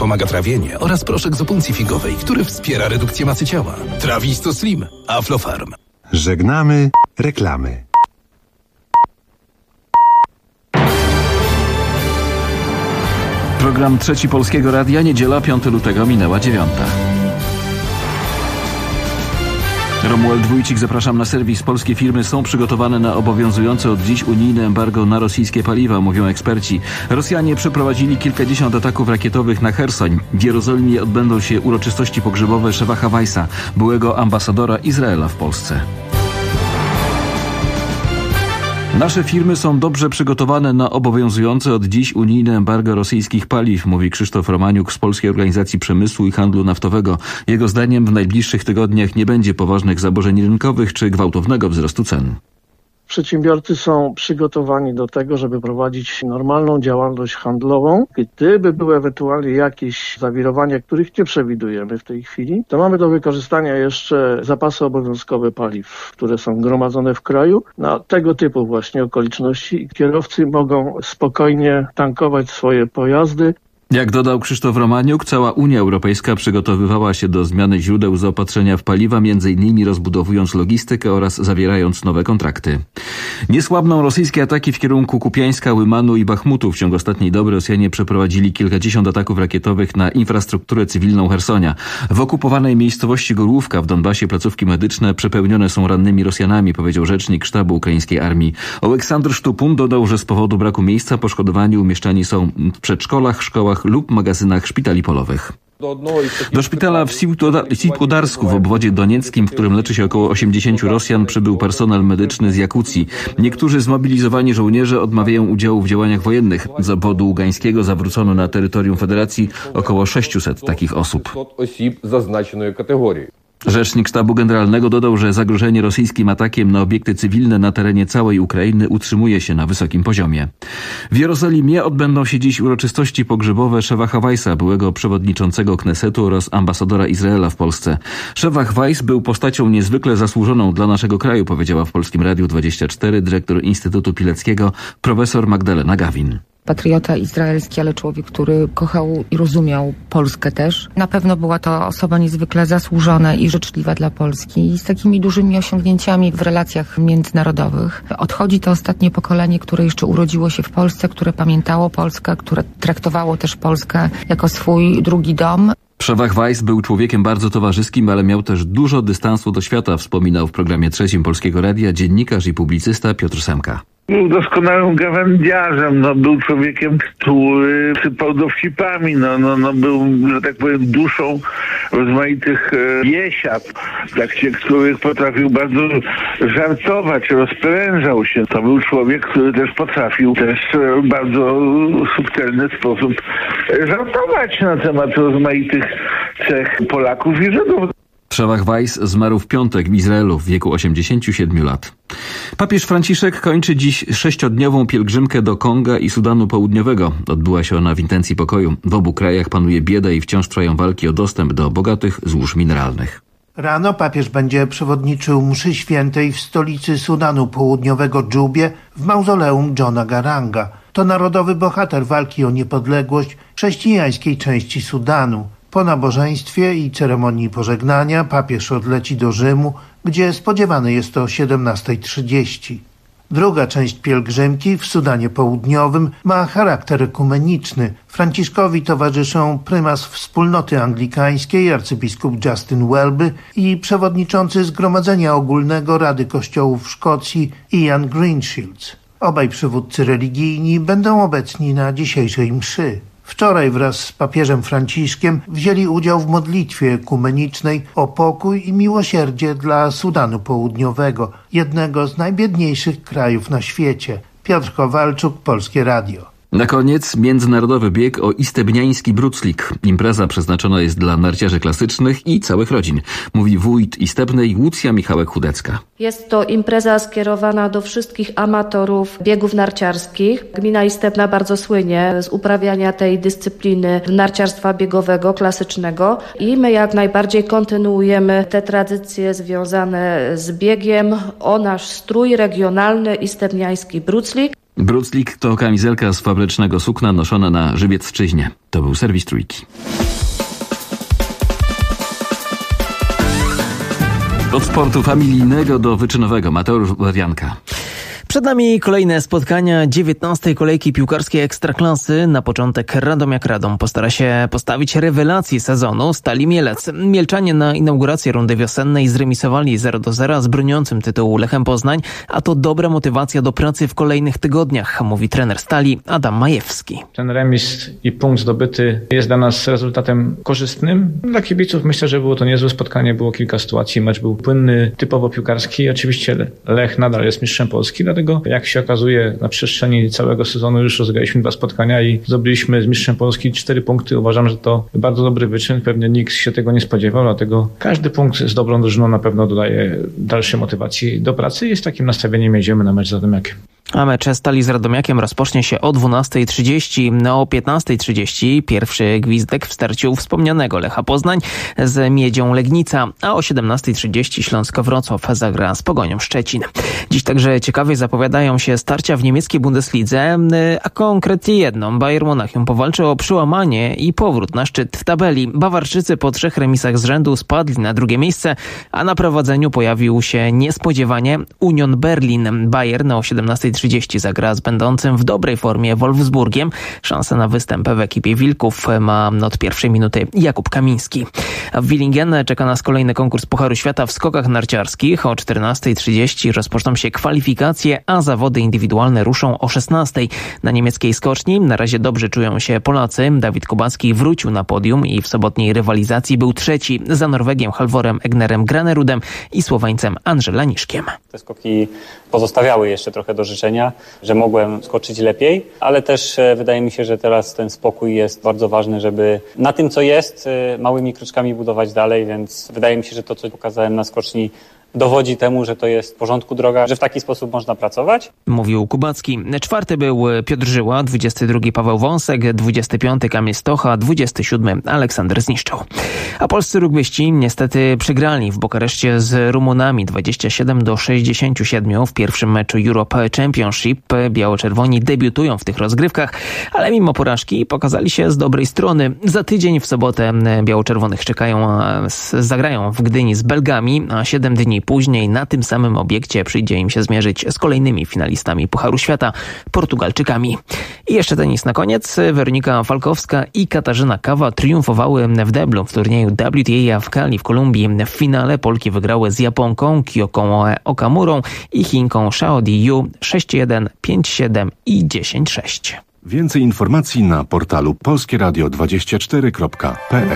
wspomaga trawienie oraz proszek z opuncji figowej, który wspiera redukcję masy ciała. Trawisto Slim. Aflofarm. Żegnamy reklamy. Program Trzeci Polskiego Radia, niedziela 5 lutego, minęła 9. Romuald Wójcik, zapraszam na serwis. Polskie firmy są przygotowane na obowiązujące od dziś unijne embargo na rosyjskie paliwa, mówią eksperci. Rosjanie przeprowadzili kilkadziesiąt ataków rakietowych na Chersoń. W Jerozolimie odbędą się uroczystości pogrzebowe Szewacha Weissa, byłego ambasadora Izraela w Polsce. Nasze firmy są dobrze przygotowane na obowiązujące od dziś unijne embargo rosyjskich paliw, mówi Krzysztof Romaniuk z Polskiej Organizacji Przemysłu i Handlu Naftowego. Jego zdaniem w najbliższych tygodniach nie będzie poważnych zaburzeń rynkowych czy gwałtownego wzrostu cen. Przedsiębiorcy są przygotowani do tego, żeby prowadzić normalną działalność handlową. Gdyby były ewentualnie jakieś zawirowania, których nie przewidujemy w tej chwili, to mamy do wykorzystania jeszcze zapasy obowiązkowe paliw, które są gromadzone w kraju. Na tego typu właśnie okoliczności kierowcy mogą spokojnie tankować swoje pojazdy. Jak dodał Krzysztof Romaniuk, cała Unia Europejska przygotowywała się do zmiany źródeł zaopatrzenia w paliwa, m.in. rozbudowując logistykę oraz zawierając nowe kontrakty. Nie słabną rosyjskie ataki w kierunku Kupiańska, Łymanu i Bachmutu. W ciągu ostatniej doby Rosjanie przeprowadzili kilkadziesiąt ataków rakietowych na infrastrukturę cywilną Chersonia. W okupowanej miejscowości Gorłówka w Donbasie placówki medyczne przepełnione są rannymi Rosjanami, powiedział rzecznik sztabu ukraińskiej armii. Oleksandr Sztupun dodał, że z powodu braku miejsca poszkodowani umieszczani są w przedszkolach, szkołach lub magazynach szpitali polowych. Do szpitala w Siłkodarsku w obwodzie donieckim, w którym leczy się około 80 Rosjan, przybył personel medyczny z Jakucji. Niektórzy zmobilizowani żołnierze odmawiają udziału w działaniach wojennych. Z obwodu ługańskiego zawrócono na terytorium Federacji około 600 takich osób. Rzecznik Sztabu Generalnego dodał, że zagrożenie rosyjskim atakiem na obiekty cywilne na terenie całej Ukrainy utrzymuje się na wysokim poziomie. W Jerozolimie odbędą się dziś uroczystości pogrzebowe Szewacha Weissa, byłego przewodniczącego Knesetu oraz ambasadora Izraela w Polsce. Szewach Weiss był postacią niezwykle zasłużoną dla naszego kraju, powiedziała w Polskim Radiu 24 dyrektor Instytutu Pileckiego profesor Magdalena Gawin. Patriota izraelski, ale człowiek, który kochał i rozumiał Polskę też. Na pewno była to osoba niezwykle zasłużona i życzliwa dla Polski i z takimi dużymi osiągnięciami w relacjach międzynarodowych. Odchodzi to ostatnie pokolenie, które jeszcze urodziło się w Polsce, które pamiętało Polskę, które traktowało też Polskę jako swój drugi dom. Szewach Weiss był człowiekiem bardzo towarzyskim, ale miał też dużo dystansu do świata, wspominał w programie Trzecim Polskiego Radia dziennikarz i publicysta Piotr Semka. Był doskonałym gawędziarzem, był człowiekiem, który sypał dowcipami, był, że tak powiem, duszą rozmaitych biesiad, człowiek potrafił bardzo żartować, rozprężał się. To był człowiek, który też potrafił w bardzo subtelny sposób żartować na temat rozmaitych cech Polaków i Żydów. Szewacha Weiss zmarł w piątek w Izraelu w wieku 87 lat. Papież Franciszek kończy dziś 6-dniową pielgrzymkę do Konga i Sudanu Południowego. Odbyła się ona w intencji pokoju. W obu krajach panuje bieda i wciąż trwają walki o dostęp do bogatych złóż mineralnych. Rano papież będzie przewodniczył mszy świętej w stolicy Sudanu Południowego Dżubie w mauzoleum Johna Garanga. To narodowy bohater walki o niepodległość chrześcijańskiej części Sudanu. Po nabożeństwie i ceremonii pożegnania papież odleci do Rzymu, gdzie spodziewany jest o 17:30. Druga część pielgrzymki w Sudanie Południowym ma charakter ekumeniczny. Franciszkowi towarzyszą prymas wspólnoty anglikańskiej arcybiskup Justin Welby i przewodniczący Zgromadzenia Ogólnego Rady Kościołów Szkocji Ian Greenshields. Obaj przywódcy religijni będą obecni na dzisiejszej mszy. Wczoraj wraz z papieżem Franciszkiem wzięli udział w modlitwie ekumenicznej o pokój i miłosierdzie dla Sudanu Południowego, jednego z najbiedniejszych krajów na świecie. Piotr Kowalczuk, Polskie Radio. Na koniec międzynarodowy bieg o Istebniański Bruclik. Impreza przeznaczona jest dla narciarzy klasycznych i całych rodzin, mówi wójt Istebnej Łucja Michałek-Chudecka. Jest to impreza skierowana do wszystkich amatorów biegów narciarskich. Gmina Istebna bardzo słynie z uprawiania tej dyscypliny narciarstwa biegowego, klasycznego i my jak najbardziej kontynuujemy te tradycje związane z biegiem o nasz strój regionalny Istebniański Bruclik. Bruclik to kamizelka z fabrycznego sukna noszona na Żywiecczyźnie. To był serwis Trójki. Od sportu familijnego do wyczynowego. Mateusz Bawianka. Przed nami kolejne spotkania 19. kolejki piłkarskiej Ekstraklasy. Na początek Radomiak Radom postara się postawić rewelacji sezonu Stali Mielec. Mielczanie na inaugurację rundy wiosennej zremisowali 0-0 z broniącym tytułu Lechem Poznań, a to dobra motywacja do pracy w kolejnych tygodniach, mówi trener Stali Adam Majewski. Ten remis i punkt zdobyty jest dla nas rezultatem korzystnym. Dla kibiców myślę, że było to niezłe spotkanie, było kilka sytuacji, mecz był płynny, typowo piłkarski. Oczywiście Lech nadal jest mistrzem Polski, dlatego jak się okazuje na przestrzeni całego sezonu już rozegraliśmy 2 spotkania i zdobyliśmy z mistrzem Polski 4 punkty. Uważam, że to bardzo dobry wyczyn. Pewnie nikt się tego nie spodziewał, dlatego każdy punkt z dobrą drużyną na pewno dodaje dalszej motywacji do pracy i z takim nastawieniem jedziemy na mecz z Radomiakiem. A mecz Stali z Radomiakiem rozpocznie się o 12:30. O 15:30 pierwszy gwizdek w starciu wspomnianego Lecha Poznań z Miedzią Legnica, a o 17:30 Śląsko-Wrocław zagra z Pogonią Szczecin. Dziś także ciekawie zapowiadają się starcia w niemieckiej Bundeslidze, a konkretnie jedną. Bayern Monachium powalczy o przełamanie i powrót na szczyt tabeli. Bawarczycy po 3 remisach z rzędu spadli na drugie miejsce, a na prowadzeniu pojawił się niespodziewanie Union Berlin. Bayern o 17:30 zagra z będącym w dobrej formie Wolfsburgiem. Szansę na występ w ekipie Wilków ma od pierwszej minuty Jakub Kamiński. W Willingen czeka nas kolejny konkurs Pucharu Świata w skokach narciarskich. O 14:30 rozpoczną się kwalifikacje, a zawody indywidualne ruszą o 16:00. Na niemieckiej skoczni na razie dobrze czują się Polacy. Dawid Kubacki wrócił na podium i w sobotniej rywalizacji był trzeci za Norwegiem Halvorem Egnerem Granerudem i Słoweńcem Andrzej Niszkiem. Te skoki pozostawiały jeszcze trochę do życzenia, że mogłem skoczyć lepiej, ale też wydaje mi się, że teraz ten spokój jest bardzo ważny, żeby na tym, co jest, małymi kroczkami budować dalej, więc wydaje mi się, że to, co pokazałem na skoczni, dowodzi temu, że to jest w porządku droga, że w taki sposób można pracować. Mówił Kubacki. 4. był Piotr Żyła, 22. Paweł Wąsek, 25. Kamil Stocha, 27. Aleksander Zniszczał. A polscy rugbyści niestety przegrali w Bukareszcie z Rumunami 27-67 w pierwszym meczu Europe Championship. Biało-czerwoni debiutują w tych rozgrywkach, ale mimo porażki pokazali się z dobrej strony. Za tydzień w sobotę biało-czerwonych zagrają w Gdyni z Belgami, a 7 dni później na tym samym obiekcie przyjdzie im się zmierzyć z kolejnymi finalistami Pucharu Świata, Portugalczykami. I jeszcze tenis na koniec. Weronika Falkowska i Katarzyna Kawa triumfowały w deblu w turnieju WTA w Cali w Kolumbii. W finale Polki wygrały z Japonką Kyoką Okamurą i Chinką Shao Di-Yu 6-1, 5-7 i 10-6. Więcej informacji na portalu polskieradio24.pl.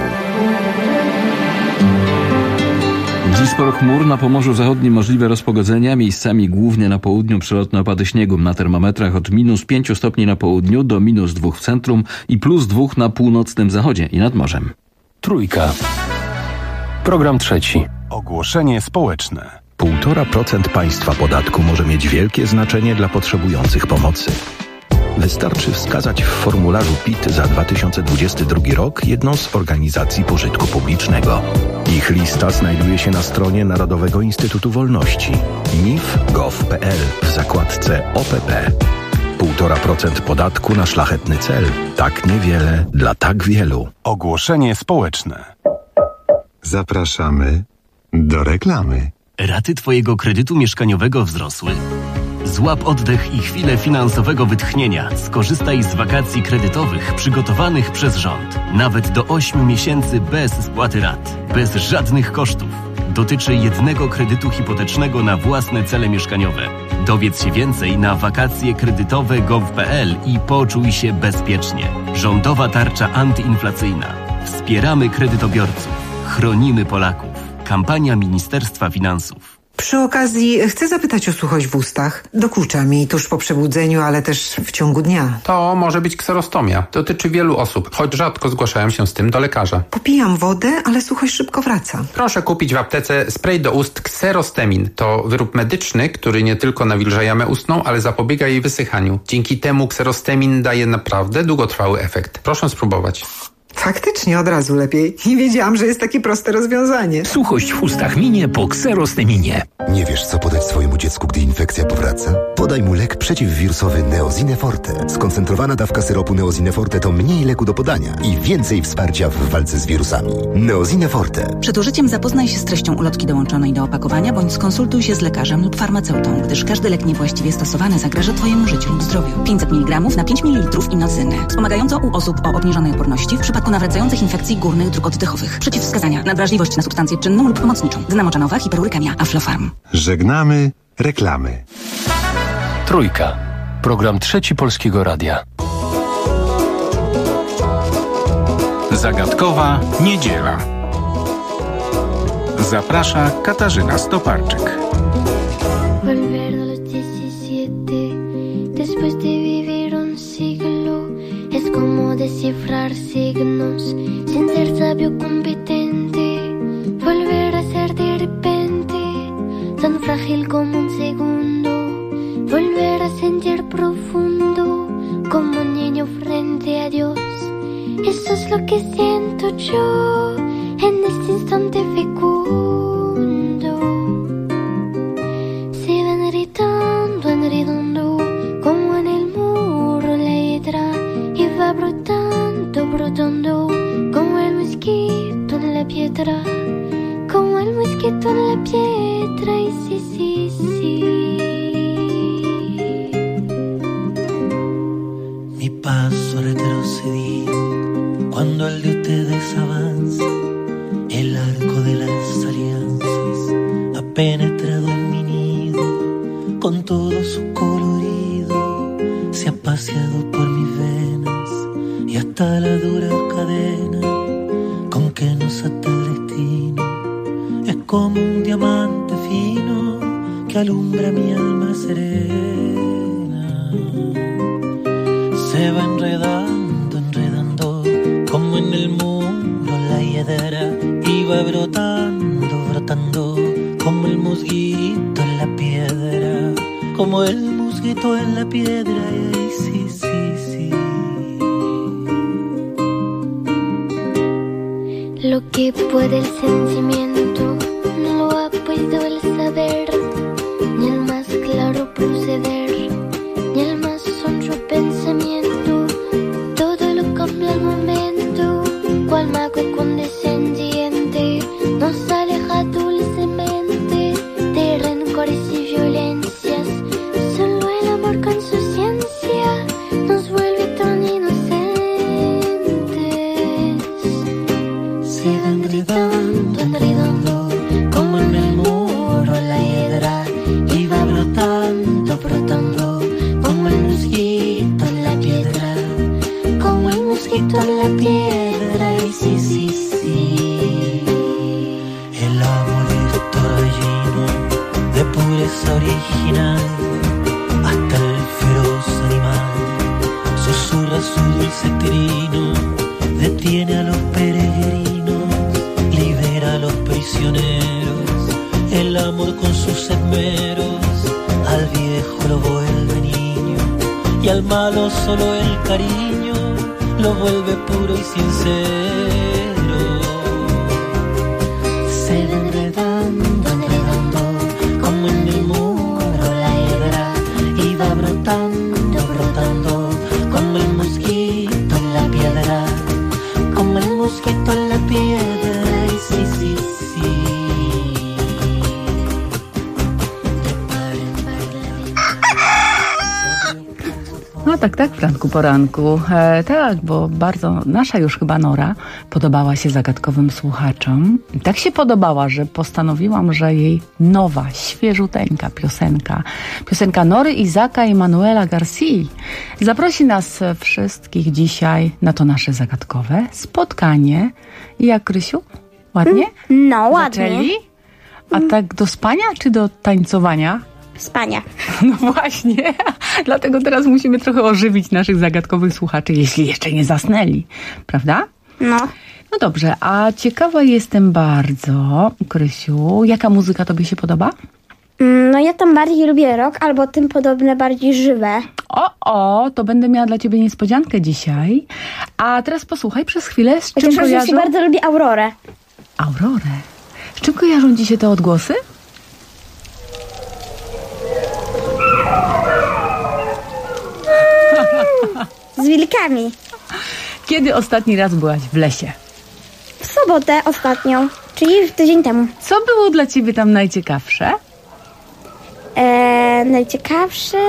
Dziś sporo chmur, na Pomorzu Zachodnim możliwe rozpogodzenia, miejscami głównie na południu przelotne opady śniegu. Na termometrach od -5 stopni na południu do -2 w centrum i +2 na północnym zachodzie i nad morzem. Trójka. Program trzeci. Ogłoszenie społeczne. 1,5% państwa podatku może mieć wielkie znaczenie dla potrzebujących pomocy. Wystarczy wskazać w formularzu PIT za 2022 rok jedną z organizacji pożytku publicznego. Ich lista znajduje się na stronie Narodowego Instytutu Wolności nif.gov.pl w zakładce OPP. 1,5% podatku na szlachetny cel. Tak niewiele dla tak wielu. Ogłoszenie społeczne. Zapraszamy do reklamy. Raty twojego kredytu mieszkaniowego wzrosły? Złap oddech i chwilę finansowego wytchnienia. Skorzystaj z wakacji kredytowych przygotowanych przez rząd. Nawet do 8 miesięcy bez spłaty rat. Bez żadnych kosztów. Dotyczy jednego kredytu hipotecznego na własne cele mieszkaniowe. Dowiedz się więcej na wakacjekredytowe.gov.pl i poczuj się bezpiecznie. Rządowa tarcza antyinflacyjna. Wspieramy kredytobiorców. Chronimy Polaków. Kampania Ministerstwa Finansów. Przy okazji chcę zapytać o suchość w ustach. Dokucza mi tuż po przebudzeniu, ale też w ciągu dnia. To może być kserostomia. Dotyczy wielu osób, choć rzadko zgłaszają się z tym do lekarza. Popijam wodę, ale suchość szybko wraca. Proszę kupić w aptece spray do ust Xerostemin. To wyrób medyczny, który nie tylko nawilża jamę ustną, ale zapobiega jej wysychaniu. Dzięki temu Xerostemin daje naprawdę długotrwały efekt. Proszę spróbować. Faktycznie od razu lepiej. Nie wiedziałam, że jest takie proste rozwiązanie. Suchość w ustach minie po Xerosteminie. Nie wiesz, co podać swojemu dziecku, gdy infekcja powraca? Podaj mu lek przeciwwirusowy Neosine Forte. Skoncentrowana dawka syropu Neosine Forte to mniej leku do podania i więcej wsparcia w walce z wirusami. Neosine Forte. Przed użyciem zapoznaj się z treścią ulotki dołączonej do opakowania, bądź skonsultuj się z lekarzem lub farmaceutą, gdyż każdy lek niewłaściwie stosowany zagraża Twojemu życiu lub zdrowiu. 500 mg na 5 ml inocyny. Wspomagająco u osób o obniżonej odporności w przypadku nawracających infekcji górnych dróg oddechowych. Przeciwwskazania: nadwrażliwość na substancję czynną lub pomocniczą. Znamoczanowa, hiperurykemia, Aflofarm. Żegnamy reklamy. Trójka. Program Trzeci Polskiego Radia. Zagadkowa niedziela. Zaprasza Katarzyna Stoparczyk. Después de vivir un siglo, es como descifrar signos sin ser sabio competente. Volver a ser de repente tan frágil como un segundo. Volver a sentir profundo como un niño frente a Dios. Eso es lo que siento yo en este instante fecundo. Se va enredando como en el muro la hiedra y va brotando como el mosquito en la piedra, como el mosquito en la piedra. Y sí. Mi paso retrocedido cuando el de ustedes avanza, el arco de las alianzas ha penetrado en mi nido con todo su colorido, se ha paseado por mis venas y hasta la dura cadena con que nos ata el destino es como un diamante fino que alumbra mi alma serena. Se va enredando como en el muro la hiedra y va brotando como el musguito en la piedra, como el musguito en la piedra. Y sí. Lo que puede el sentimiento no lo ha podido el saber, ni el más claro proceder, ni el más sonro pensamiento. Todo lo cambia al momento, cual mago condescendiente nos aleja dulcemente de rencores y violencias. Solo el amor con su ciencia nos vuelve tan inocentes. Se va enredando como en el muro la hiedra y va brotando como el mosquito en la piedra, como el mosquito en la piedra. Y sí. El amor es torbellino de pureza original, hasta el feroz animal susurra su dulce trino, detiene a los peregrinos, libera a los prisioneros. El amor con sus esmeros al viejo lo vuelve niño y al malo solo el cariño lo vuelve puro y sincero. Se va enredando como en el muro la hiedra y va brotando como el mosquito en la piedra, como el mosquito en la piedra. Y sí. No tak, Franku Poranku. Tak, bo bardzo nasza już chyba Nora podobała się zagadkowym słuchaczom. Tak się podobała, że postanowiłam, że jej nowa, świeżuteńka piosenka Nory, Izaka i Manuela García zaprosi nas wszystkich dzisiaj na to nasze zagadkowe spotkanie. I jak, Krysiu? Ładnie? No, ładnie. Zaczęli? A tak do spania czy do tańcowania? Spania. No właśnie, dlatego teraz musimy trochę ożywić naszych zagadkowych słuchaczy, jeśli jeszcze nie zasnęli, prawda? No dobrze, a ciekawa jestem bardzo, Krysiu, jaka muzyka tobie się podoba? No ja tam bardziej lubię rock albo tym podobne, bardziej żywe. To będę miała dla ciebie niespodziankę dzisiaj. A teraz posłuchaj przez chwilę, z czym Chociaż kojarzą... ja bardzo lubię Aurorę. Aurorę? Z czym kojarzą ci się te odgłosy? Z wilkami. Kiedy ostatni raz byłaś w lesie? W sobotę ostatnią, czyli tydzień temu. Co było dla ciebie tam najciekawsze? Najciekawsze?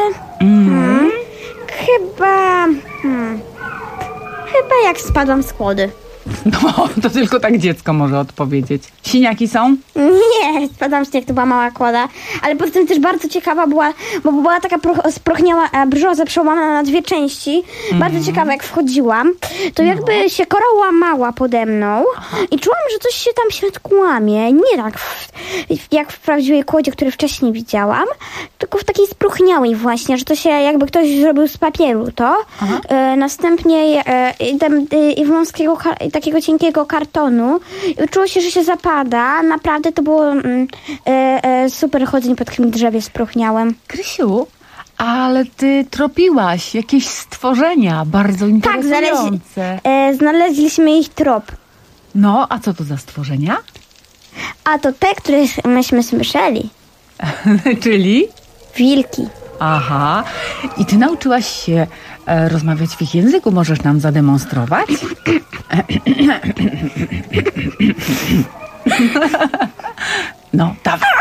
Chyba jak spadłam z kłody. No, to tylko tak dziecko może odpowiedzieć. Siniaki są? Nie, spadłam z jak to była mała kłoda. Ale poza tym też bardzo ciekawa była, bo była taka sprochniała brzoza przełamana na dwie części. Bardzo ciekawa, jak wchodziłam, to jakby się kora łamała pode mną. I czułam, że coś się tam w środku łamie. Nie tak jak w prawdziwej kłodzie, które wcześniej widziałam, tylko w takiej spróchniałej właśnie, że to się jakby ktoś zrobił z papieru to. Następnie i wąskiego takiego cienkiego kartonu i czuło się, że się zapada. Naprawdę to było super chodzenie po takim drzewie spróchniałym. Krysiu, ale ty tropiłaś jakieś stworzenia bardzo interesujące. Tak, znaleźliśmy ich trop. No, a co to za stworzenia? A to te, które myśmy słyszeli. Czyli? Wilki. Aha. I ty nauczyłaś się rozmawiać w ich języku. Możesz nam zademonstrować? No, dawaj.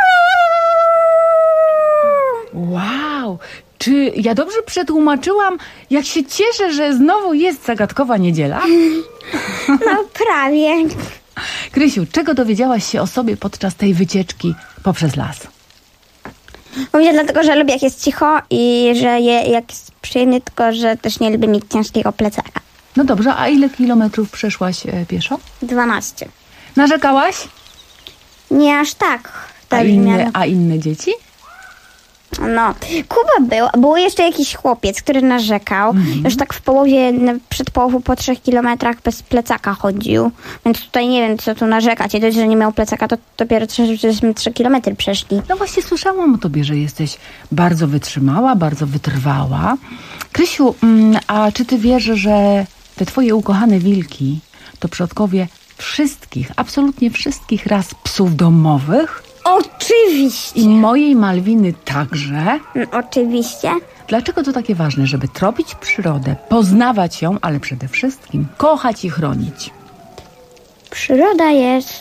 Wow. Czy ja dobrze przetłumaczyłam, jak się cieszę, że znowu jest zagadkowa niedziela? No, prawie. Krysiu, czego dowiedziałaś się o sobie podczas tej wycieczki poprzez las? Mówię dlatego, że lubię jak jest cicho i że jak jest przyjemnie, tylko że też nie lubię mieć ciężkiego plecaka. No dobrze, a ile kilometrów przeszłaś pieszo? 12. Narzekałaś? Nie aż tak. A inne dzieci? No, Kuba był jeszcze jakiś chłopiec, który narzekał. Już tak w połowie, przed połową po 3 kilometrach bez plecaka chodził. Więc tutaj nie wiem, co tu narzekać. Nie dość, że nie miał plecaka, to dopiero 3 kilometry przeszli. No właśnie słyszałam o tobie, że jesteś bardzo wytrzymała, bardzo wytrwała. Krysiu, a czy ty wiesz, że te twoje ukochane wilki to przodkowie wszystkich, absolutnie wszystkich ras psów domowych? Oczywiście. I mojej Malwiny także. Oczywiście. Dlaczego to takie ważne, żeby tropić przyrodę, poznawać ją, ale przede wszystkim kochać i chronić? Przyroda jest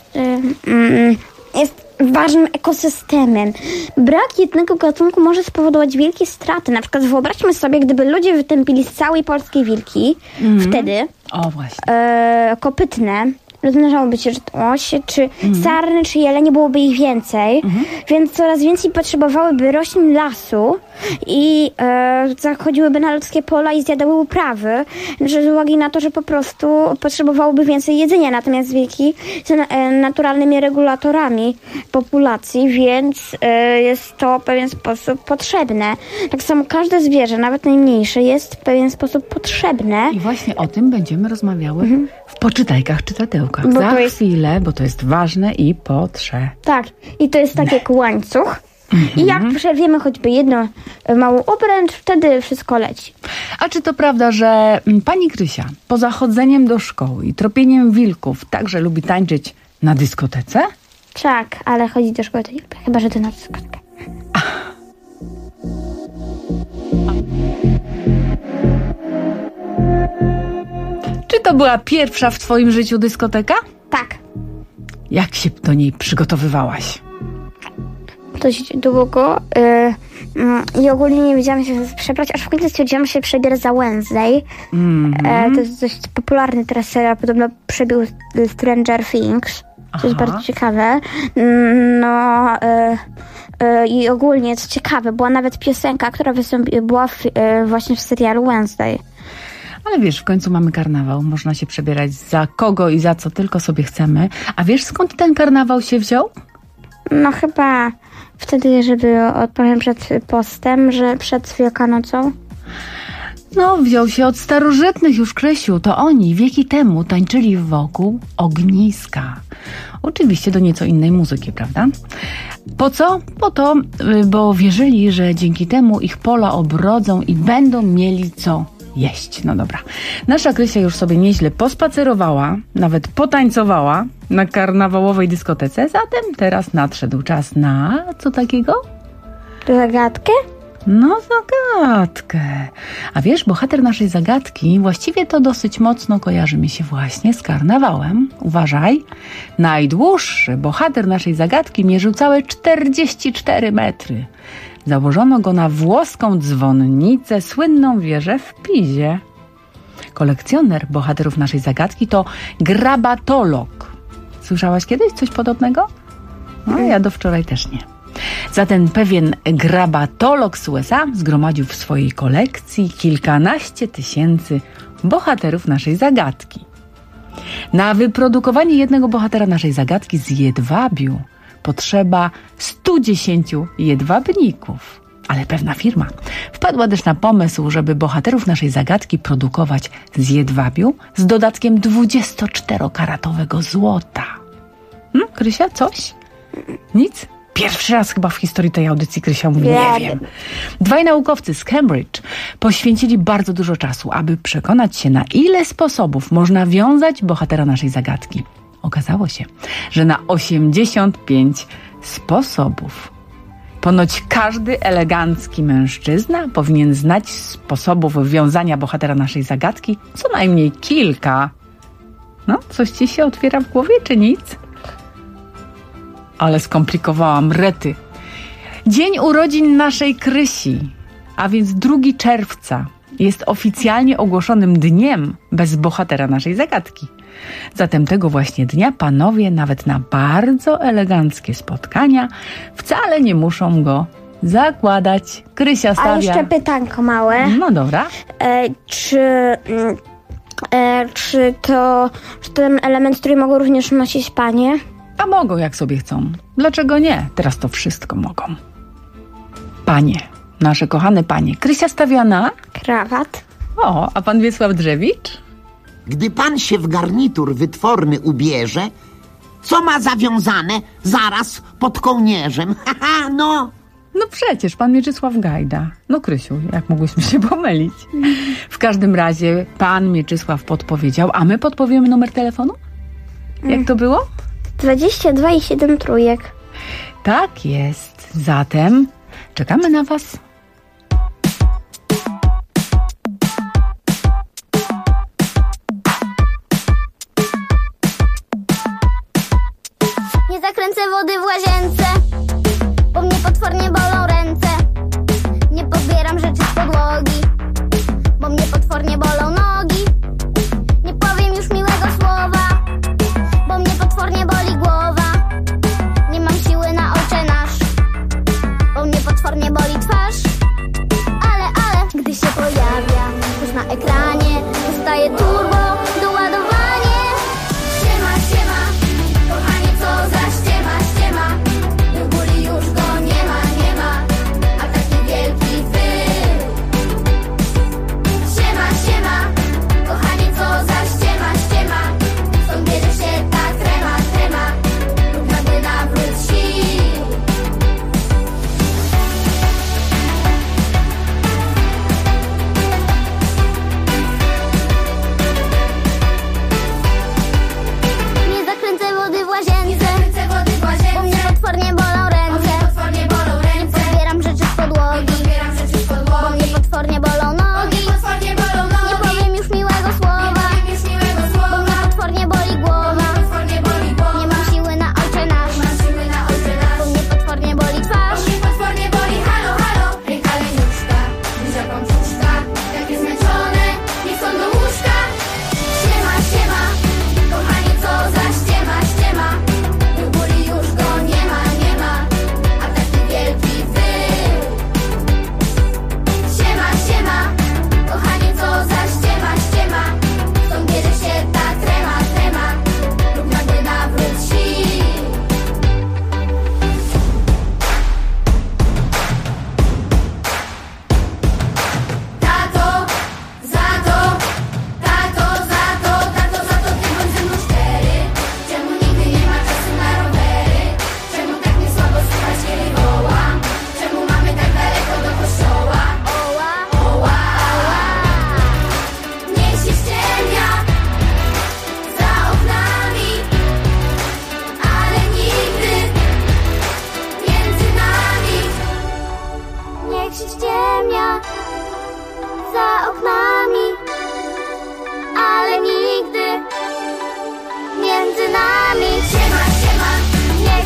ważnym ekosystemem. Brak jednego gatunku może spowodować wielkie straty. Na przykład wyobraźmy sobie, gdyby ludzie wytępili z całej Polski wilki, wtedy kopytne, rozmnażałoby się osie, czy sarny, czy jelenie, byłoby ich więcej, więc coraz więcej potrzebowałyby roślin lasu i zachodziłyby na ludzkie pola i zjadały uprawy, z uwagi na to, że po prostu potrzebowałyby więcej jedzenia. Natomiast wilki są naturalnymi regulatorami populacji, więc jest to w pewien sposób potrzebne. Tak samo każde zwierzę, nawet najmniejsze, jest w pewien sposób potrzebne. I właśnie o tym będziemy rozmawiały w poczytajkach, czytatełkach. Za chwilę, bo to jest ważne i potrzebne. Tak, i to jest tak jak łańcuch. I jak przerwiemy choćby jedną małą obręcz, wtedy wszystko leci. A czy to prawda, że pani Krysia poza chodzeniem do szkoły i tropieniem wilków także lubi tańczyć na dyskotece? Tak, ale chodzi do szkoły to nie lubię, chyba że to na dyskotkę. Czy to była pierwsza w twoim życiu dyskoteka? Tak. Jak się do niej przygotowywałaś? Dość długo i ogólnie nie wiedziałam się przebrać, aż w końcu stwierdziłam, że się przebiorę za Wednesday. To jest dość popularny teraz serial, podobno przebił Stranger Things. To jest bardzo ciekawe. I ogólnie, co ciekawe, była nawet piosenka, która była właśnie w serialu Wednesday. Ale wiesz, w końcu mamy karnawał. Można się przebierać za kogo i za co tylko sobie chcemy. A wiesz, skąd ten karnawał się wziął? No chyba wtedy, żeby odpowiem przed postem, że przed Wielkanocą. No, wziął się od starożytnych już, Krysiu. To oni wieki temu tańczyli wokół ogniska. Oczywiście do nieco innej muzyki, prawda? Po co? Po to, bo wierzyli, że dzięki temu ich pola obrodzą i będą mieli co jeść. No dobra. Nasza Krysia już sobie nieźle pospacerowała, nawet potańcowała na karnawałowej dyskotece, zatem teraz nadszedł czas na co takiego? Zagadkę? No, zagadkę. A wiesz, bohater naszej zagadki właściwie to dosyć mocno kojarzy mi się właśnie z karnawałem. Uważaj, najdłuższy bohater naszej zagadki mierzył całe 44 metry. Założono go na włoską dzwonnicę, słynną wieżę w Pizie. Kolekcjoner bohaterów naszej zagadki to grabatolog. Słyszałaś kiedyś coś podobnego? No, ja do wczoraj też nie. Zatem pewien grabatolog z USA zgromadził w swojej kolekcji kilkanaście tysięcy bohaterów naszej zagadki. Na wyprodukowanie jednego bohatera naszej zagadki z jedwabiu potrzeba 110 jedwabników. Ale pewna firma wpadła też na pomysł, żeby bohaterów naszej zagadki produkować z jedwabiu z dodatkiem 24-karatowego złota. Krysia, coś? Nic? Pierwszy raz chyba w historii tej audycji Krysia mówi, nie wiem. Dwaj naukowcy z Cambridge poświęcili bardzo dużo czasu, aby przekonać się, na ile sposobów można wiązać bohatera naszej zagadki. Okazało się, że na 85 sposobów. Ponoć każdy elegancki mężczyzna powinien znać sposobów wiązania bohatera naszej zagadki co najmniej kilka. No, coś ci się otwiera w głowie, czy nic? Ale skomplikowałam, rety. Dzień urodzin naszej Krysi, a więc 2 czerwca, jest oficjalnie ogłoszonym dniem bez bohatera naszej zagadki. Zatem tego właśnie dnia panowie nawet na bardzo eleganckie spotkania wcale nie muszą go zakładać. Krysia stawia... A jeszcze pytanko małe. No dobra. Czy to ten element, który mogą również nosić panie? A mogą, jak sobie chcą. Dlaczego nie? Teraz to wszystko mogą. Panie, nasze kochane panie. Krysia stawia na... Krawat. O, a pan Wiesław Drzewicz? Gdy pan się w garnitur wytworny ubierze, co ma zawiązane zaraz pod kołnierzem? Haha, no! No przecież, pan Mieczysław Gajda. No Krysiu, jak mogłyśmy się pomylić? W każdym razie pan Mieczysław podpowiedział, a my podpowiemy numer telefonu? Jak to było? 22 i 7 trójek. Tak jest. Zatem czekamy na was. Nie zakręcę wody w łazience, bo mnie potwornie bolą ręce. Nie podbieram rzeczy z podłogi, bo mnie potwornie bolą nogi. Nie powiem już miłego słowa, bo mnie potwornie boli głowa. Nie mam siły na ojcze nasz, bo mnie potwornie boli twarz. Ale, gdy się pojawia coś na ekranie, dostaję turbo doładowanie. Siema, siema, kochanie, co za ściema. Do góry już go nie ma. A taki wielki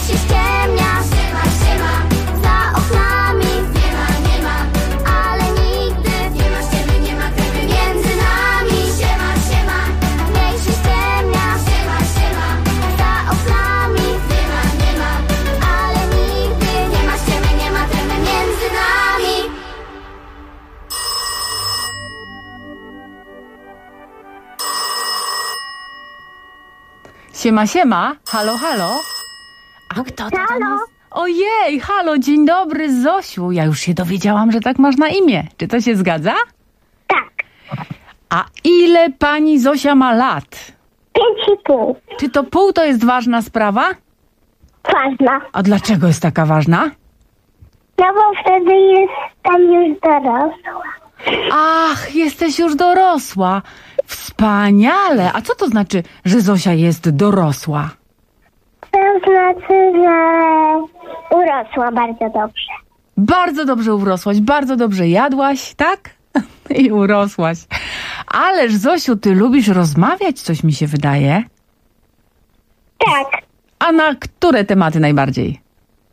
niech się ściemnia. Siema, siema, za oknami. Nie ma, ale nigdy nie ma ściemy, nie ma tremy między nami. Siema, siema, niech się ściemnia. Siema, siema, za oknami. Nie ma, ale nigdy nie ma ściemy, nie ma tremy między nami. Siema, siema. Halo, halo. A kto to do nas? Ojej, halo, dzień dobry, Zosiu. Ja już się dowiedziałam, że tak masz na imię. Czy to się zgadza? Tak. A ile pani Zosia ma lat? 5,5. Czy to pół to jest ważna sprawa? Ważna. A dlaczego jest taka ważna? No bo wtedy jestem już dorosła. Ach, jesteś już dorosła. Wspaniale. A co to znaczy, że Zosia jest dorosła? To znaczy, że urosła bardzo dobrze. Bardzo dobrze urosłaś, bardzo dobrze jadłaś, tak? I urosłaś. Ależ, Zosiu, ty lubisz rozmawiać, coś mi się wydaje. Tak. A na które tematy najbardziej?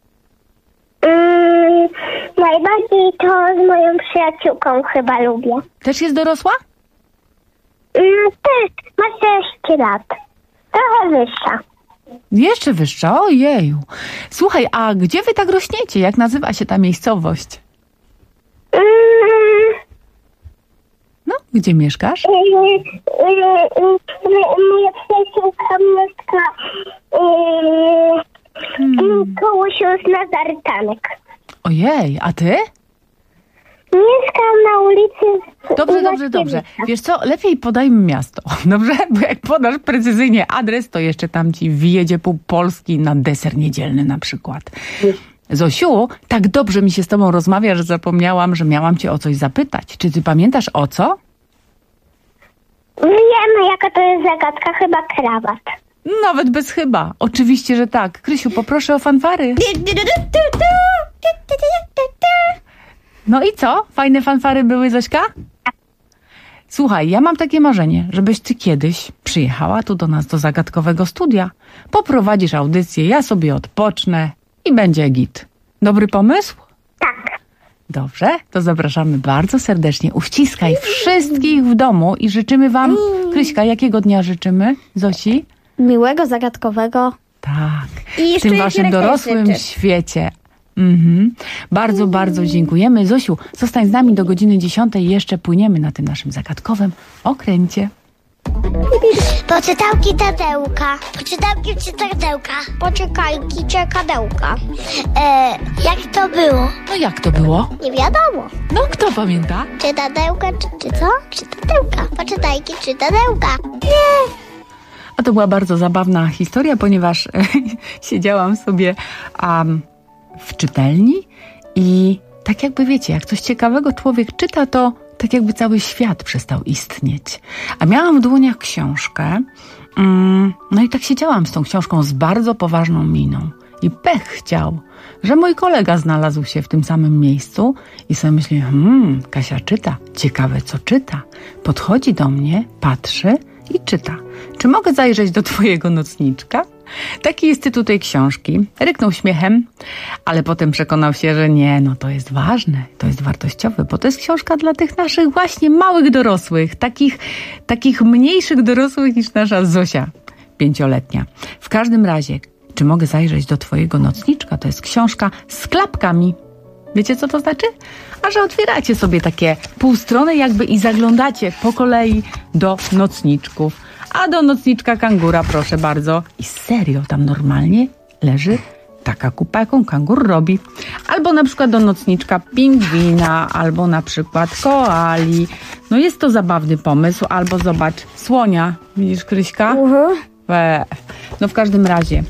Najbardziej to z moją przyjaciółką chyba lubię. Też jest dorosła? Też, ma 6 lat. Trochę wyższa. Jeszcze wyższa, ojeju. Słuchaj, a gdzie wy tak rośniecie? Jak nazywa się ta miejscowość? No, gdzie mieszkasz? Moja przyjaciółka mieszka koło sióstr Nazaretanek. Ojej, a ty? Mieszkam na ulicy... Dobrze. Wiesz co, lepiej podajmy miasto, dobrze? Bo jak podasz precyzyjnie adres, to jeszcze tam ci wjedzie pół Polski na deser niedzielny na przykład. Zosiu, tak dobrze mi się z tobą rozmawia, że zapomniałam, że miałam cię o coś zapytać. Czy ty pamiętasz o co? Wiemy, jaka to jest zagadka, chyba krawat. Nawet bez chyba. Oczywiście, że tak. Krysiu, poproszę o fanfary. No i co? Fajne fanfary były, Zośka? Słuchaj, ja mam takie marzenie, żebyś ty kiedyś przyjechała tu do nas do zagadkowego studia. Poprowadzisz audycję, ja sobie odpocznę i będzie git. Dobry pomysł? Tak. Dobrze, to zapraszamy bardzo serdecznie. Uściskaj wszystkich w domu i życzymy wam... Kryśka, jakiego dnia życzymy, Zosi? Miłego, zagadkowego. Tak. I w tym waszym dorosłym świecie. Bardzo, bardzo dziękujemy. Zosiu, zostań z nami do godziny 10. Jeszcze płyniemy na tym naszym zagadkowym okręcie. Poczytałki Tadełka. Poczytałki Tadełka. Poczekajki czekadełka. Jak to było? No jak to było? Nie wiadomo. No kto pamięta? Czy Tadełka, czy co? Czy Tadełka. Poczytajki czy Tadełka. Nie. A to była bardzo zabawna historia, ponieważ siedziałam sobie w czytelni i tak jakby wiecie, jak coś ciekawego człowiek czyta, to tak jakby cały świat przestał istnieć. A miałam w dłoniach książkę, no i tak siedziałam z tą książką z bardzo poważną miną. I pech chciał, że mój kolega znalazł się w tym samym miejscu i sobie myśli, Kasia czyta, ciekawe co czyta. Podchodzi do mnie, patrzy i czyta. Czy mogę zajrzeć do twojego nocniczka? Taki jest tytuł tej książki. Ryknął śmiechem, ale potem przekonał się, że nie, no to jest ważne, to jest wartościowe, bo to jest książka dla tych naszych właśnie małych dorosłych, takich mniejszych dorosłych niż nasza Zosia, 5-letnia. W każdym razie, czy mogę zajrzeć do twojego nocniczka? To jest książka z klapkami. Wiecie, co to znaczy? A że otwieracie sobie takie półstrony jakby i zaglądacie po kolei do nocniczków. A do nocniczka kangura, proszę bardzo. I serio, tam normalnie leży taka kupa, jaką kangur robi. Albo na przykład do nocniczka pingwina, albo na przykład koali. No jest to zabawny pomysł. Albo zobacz, słonia. Widzisz, Kryśka? No w każdym razie.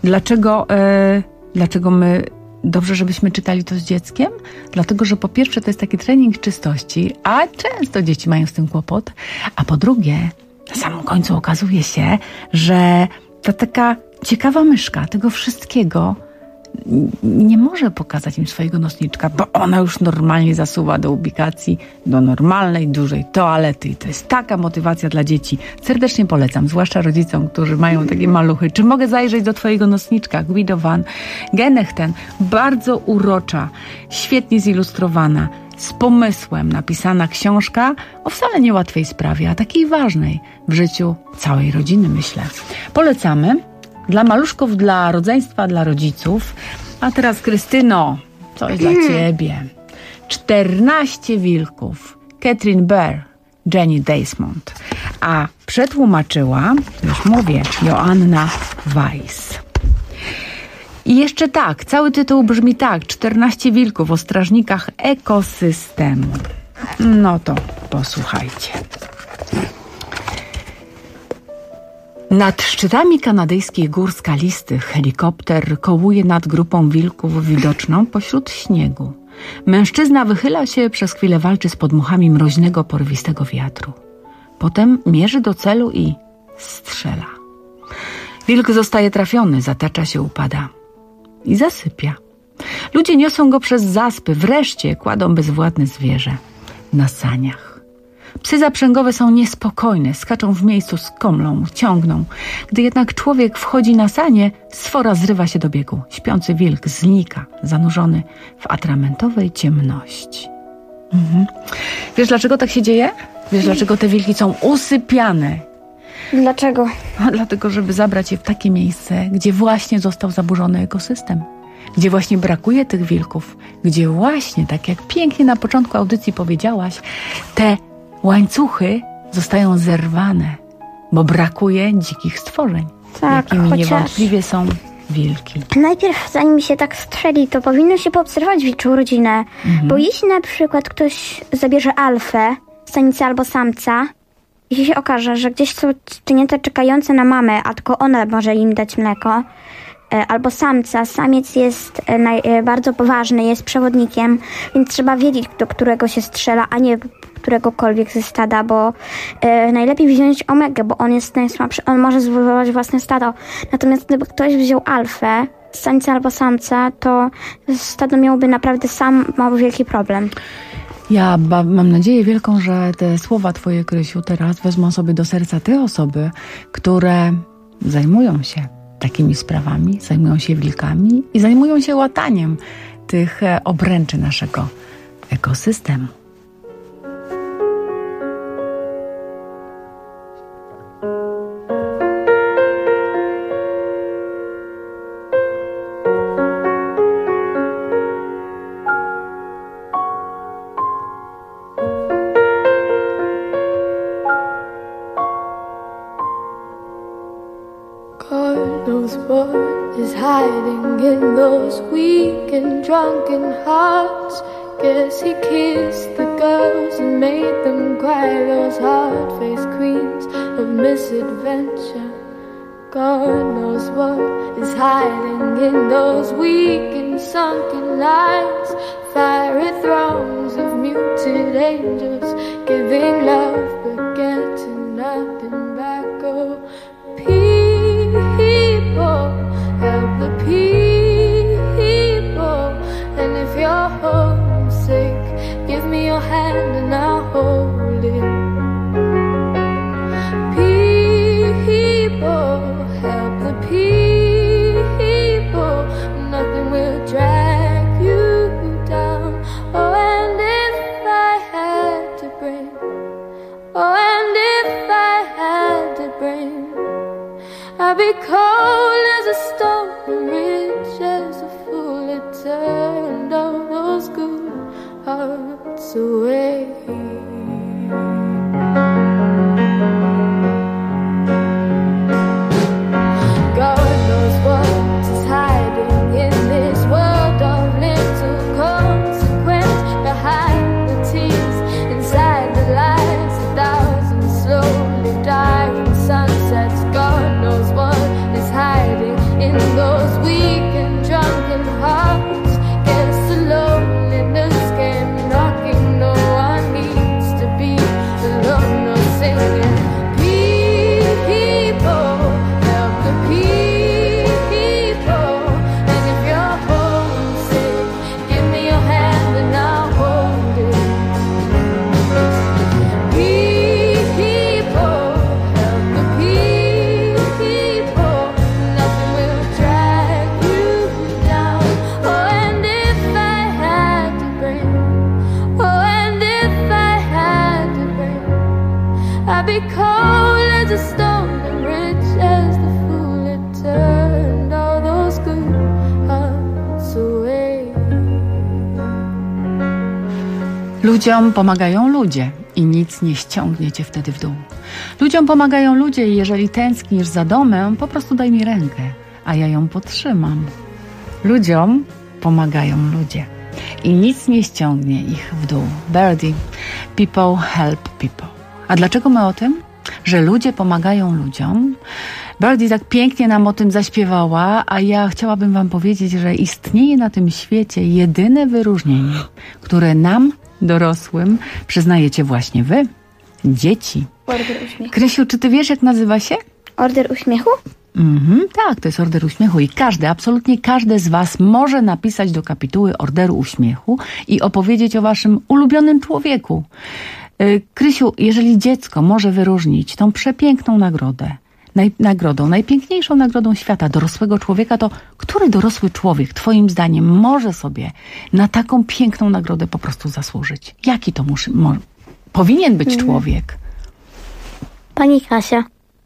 Dlaczego my... Dobrze, żebyśmy czytali to z dzieckiem? Dlatego, że po pierwsze to jest taki trening czystości, a często dzieci mają z tym kłopot. A po drugie, na samym końcu okazuje się, że ta taka ciekawa myszka tego wszystkiego nie może pokazać im swojego nosniczka, bo ona już normalnie zasuwa do ubikacji, do normalnej, dużej toalety. I to jest taka motywacja dla dzieci. Serdecznie polecam, zwłaszcza rodzicom, którzy mają takie maluchy. Czy mogę zajrzeć do twojego nosniczka? Guido van Genechten. Bardzo urocza, świetnie zilustrowana, z pomysłem napisana książka o wcale niełatwej sprawie, a takiej ważnej w życiu całej rodziny, myślę. Polecamy. Dla maluszków, dla rodzeństwa, dla rodziców. A teraz, Krystyno, coś dla ciebie. 14 wilków. Catherine Bear, Jenny Desmond. A przetłumaczyła, już mówię, Joanna Weiss. I jeszcze tak, cały tytuł brzmi tak: 14 wilków o strażnikach ekosystemu. No to posłuchajcie. Nad szczytami kanadyjskich gór skalistych helikopter kołuje nad grupą wilków widoczną pośród śniegu. Mężczyzna wychyla się, przez chwilę walczy z podmuchami mroźnego, porywistego wiatru. Potem mierzy do celu i strzela. Wilk zostaje trafiony, zatacza się, upada i zasypia. Ludzie niosą go przez zaspy, wreszcie kładą bezwładne zwierzę na saniach. Psy zaprzęgowe są niespokojne, skaczą w miejscu, skomlą, ciągną. Gdy jednak człowiek wchodzi na sanie, sfora zrywa się do biegu. Śpiący wilk znika, zanurzony w atramentowej ciemności. Wiesz, dlaczego tak się dzieje? Wiesz, dlaczego te wilki są usypiane? Dlaczego? Dlatego, żeby zabrać je w takie miejsce, gdzie właśnie został zaburzony ekosystem. Gdzie właśnie brakuje tych wilków. Gdzie właśnie, tak jak pięknie na początku audycji powiedziałaś, te łańcuchy zostają zerwane, bo brakuje dzikich stworzeń, jakimi niewątpliwie są wilki. Najpierw, zanim się tak strzeli, to powinno się poobserwować wilczą rodzinę, bo jeśli na przykład ktoś zabierze alfę, samicę albo samca, jeśli się okaże, że gdzieś są szczenięta czekające na mamę, a tylko ona może im dać mleko, albo samca, samiec jest bardzo poważny, jest przewodnikiem, więc trzeba wiedzieć, do którego się strzela, a nie któregokolwiek ze stada, bo najlepiej wziąć omegę, bo on jest najsłabszy, on może zwoływać własne stado. Natomiast gdyby ktoś wziął alfę, samca albo samca, to stado miałoby naprawdę mało wielki problem. Ja mam nadzieję wielką, że te słowa twoje, Krysiu, teraz wezmą sobie do serca te osoby, które zajmują się takimi sprawami, zajmują się wilkami i zajmują się łataniem tych obręczy naszego ekosystemu. Drunken hearts, guess he kissed the girls and made them cry, those hard-faced queens of misadventure. God knows what is hiding in those weak and sunken lines, fiery throngs of muted angels giving love but getting nothing back. Oh, people, help the people. And if you're homesick, give me your hand and I'll hold it. People, help the people. Nothing will drag you down. Oh, and if I had to bring, oh, and if I had to bring, I'd be cold as a stone and rich as a fool. It turned all those good hearts away. God knows what is hiding in this world of little consequence, behind the tears, inside the lies, 1,000 slowly dying sunsets. God knows what is hiding in those weak and drunken hearts. Guess the loneliness came knocking on Ludziom pomagają ludzie i nic nie ściągnie cię wtedy w dół. Ludziom pomagają ludzie i jeżeli tęsknisz za domem, po prostu daj mi rękę, a ja ją podtrzymam. Ludziom pomagają ludzie i nic nie ściągnie ich w dół. Birdie, people help people. A dlaczego my o tym? Że ludzie pomagają ludziom. Birdie tak pięknie nam o tym zaśpiewała, a ja chciałabym wam powiedzieć, że istnieje na tym świecie jedyne wyróżnienie, które nam, dorosłym, przyznajecie właśnie wy, dzieci. Order Uśmiechu. Krysiu, czy ty wiesz, jak nazywa się? Order Uśmiechu? Tak, to jest Order Uśmiechu i absolutnie każdy z was może napisać do kapituły Orderu Uśmiechu i opowiedzieć o waszym ulubionym człowieku. Krysiu, jeżeli dziecko może wyróżnić tą przepiękną najpiękniejszą nagrodą świata dorosłego człowieka, to który dorosły człowiek twoim zdaniem może sobie na taką piękną nagrodę po prostu zasłużyć? Jaki to powinien być człowiek? Pani Kasia.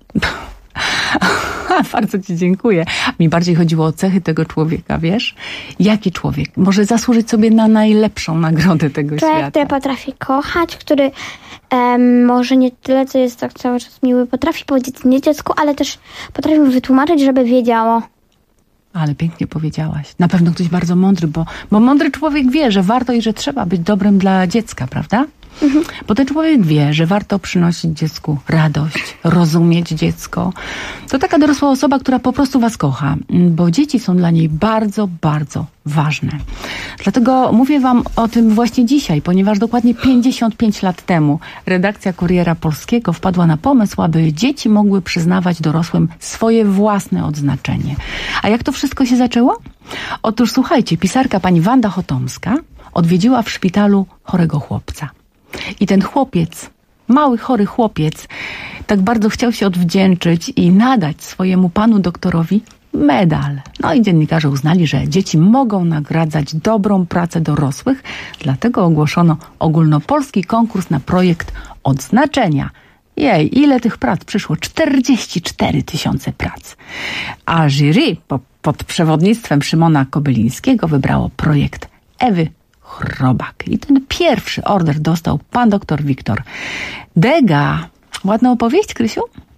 Bardzo ci dziękuję. Mi bardziej chodziło o cechy tego człowieka, wiesz? Jaki człowiek może zasłużyć sobie na najlepszą nagrodę tego Człowiek, świata? który potrafi kochać, który może nie tyle, co jest tak cały czas miły, potrafi powiedzieć nie dziecku, ale też potrafi wytłumaczyć, żeby wiedziało. Ale pięknie powiedziałaś. Na pewno ktoś bardzo mądry, bo mądry człowiek wie, że warto i że trzeba być dobrym dla dziecka, prawda? Bo ten człowiek wie, że warto przynosić dziecku radość, rozumieć dziecko. To taka dorosła osoba, która po prostu was kocha, bo dzieci są dla niej bardzo, bardzo ważne. Dlatego mówię wam o tym właśnie dzisiaj, ponieważ dokładnie 55 lat temu redakcja Kuriera Polskiego wpadła na pomysł, aby dzieci mogły przyznawać dorosłym swoje własne odznaczenie. A jak to wszystko się zaczęło? Otóż słuchajcie, pisarka pani Wanda Chotomska odwiedziła w szpitalu chorego chłopca. I ten chłopiec, mały, chory chłopiec, tak bardzo chciał się odwdzięczyć i nadać swojemu panu doktorowi medal. No i dziennikarze uznali, że dzieci mogą nagradzać dobrą pracę dorosłych, dlatego ogłoszono ogólnopolski konkurs na projekt odznaczenia. Jej, ile tych prac przyszło? 44 000 prac. A jury pod przewodnictwem Szymona Kobylińskiego wybrało projekt Ewy Chrobak. I ten pierwszy order dostał pan doktor Wiktor Dega. Ładna opowieść, Krysiu?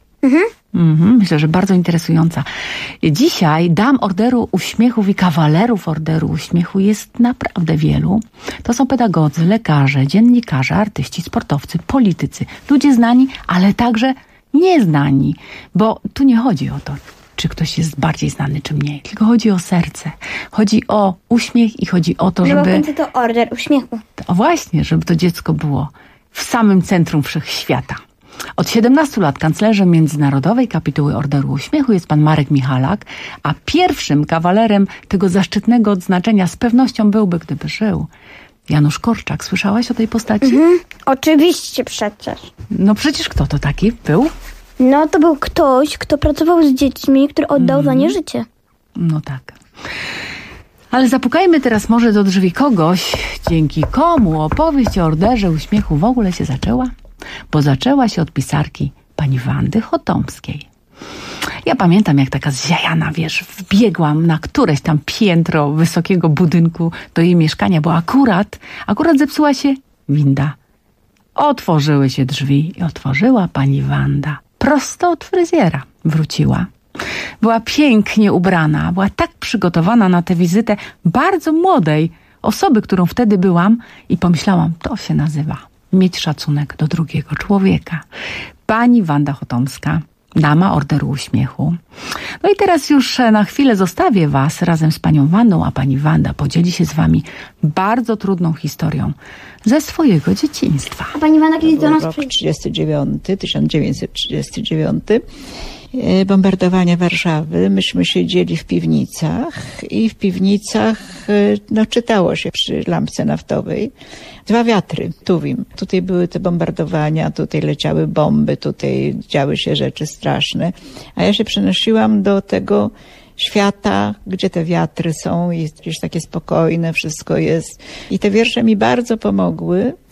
Myślę, że bardzo interesująca. Dzisiaj dam Orderu Uśmiechów i kawalerów Orderu Uśmiechu jest naprawdę wielu. To są pedagodzy, lekarze, dziennikarze, artyści, sportowcy, politycy, ludzie znani, ale także nieznani. Bo tu nie chodzi o to, czy ktoś jest bardziej znany, czy mniej. Tylko chodzi o serce. Chodzi o uśmiech i chodzi o to, żeby... No bo w końcu to Order Uśmiechu. O właśnie, żeby to dziecko było w samym centrum wszechświata. Od 17 lat kanclerzem Międzynarodowej Kapituły Orderu Uśmiechu jest pan Marek Michalak, a pierwszym kawalerem tego zaszczytnego odznaczenia z pewnością byłby, gdyby żył, Janusz Korczak. Słyszałaś o tej postaci? Oczywiście przecież. No przecież kto to taki był? No to był ktoś, kto pracował z dziećmi, który oddał za nie życie. No tak. Ale zapukajmy teraz może do drzwi kogoś, dzięki komu opowieść o Orderze Uśmiechu w ogóle się zaczęła. Bo zaczęła się od pisarki pani Wandy Chotomskiej. Ja pamiętam, jak taka zziajana, wiesz, wbiegłam na któreś tam piętro wysokiego budynku do jej mieszkania, bo akurat zepsuła się winda. Otworzyły się drzwi i otworzyła pani Wanda. Prosto od fryzjera wróciła. Była pięknie ubrana, była tak przygotowana na tę wizytę bardzo młodej osoby, którą wtedy byłam i pomyślałam, to się nazywa mieć szacunek do drugiego człowieka. Pani Wanda Chotomska, dama Orderu Uśmiechu. No i teraz już na chwilę zostawię was razem z panią Wandą, a pani Wanda podzieli się z wami bardzo trudną historią ze swojego dzieciństwa. A pani Wanda kiedyś do nas rok 1939. Bombardowanie Warszawy. Myśmy siedzieli w piwnicach i w piwnicach czytało się przy lampce naftowej. 2 wiatry, Tuwim. Tutaj były te bombardowania, tutaj leciały bomby, tutaj działy się rzeczy straszne. A ja się przenosiłam do tego świata, gdzie te wiatry są i gdzieś takie spokojne wszystko jest. I te wiersze mi bardzo pomogły.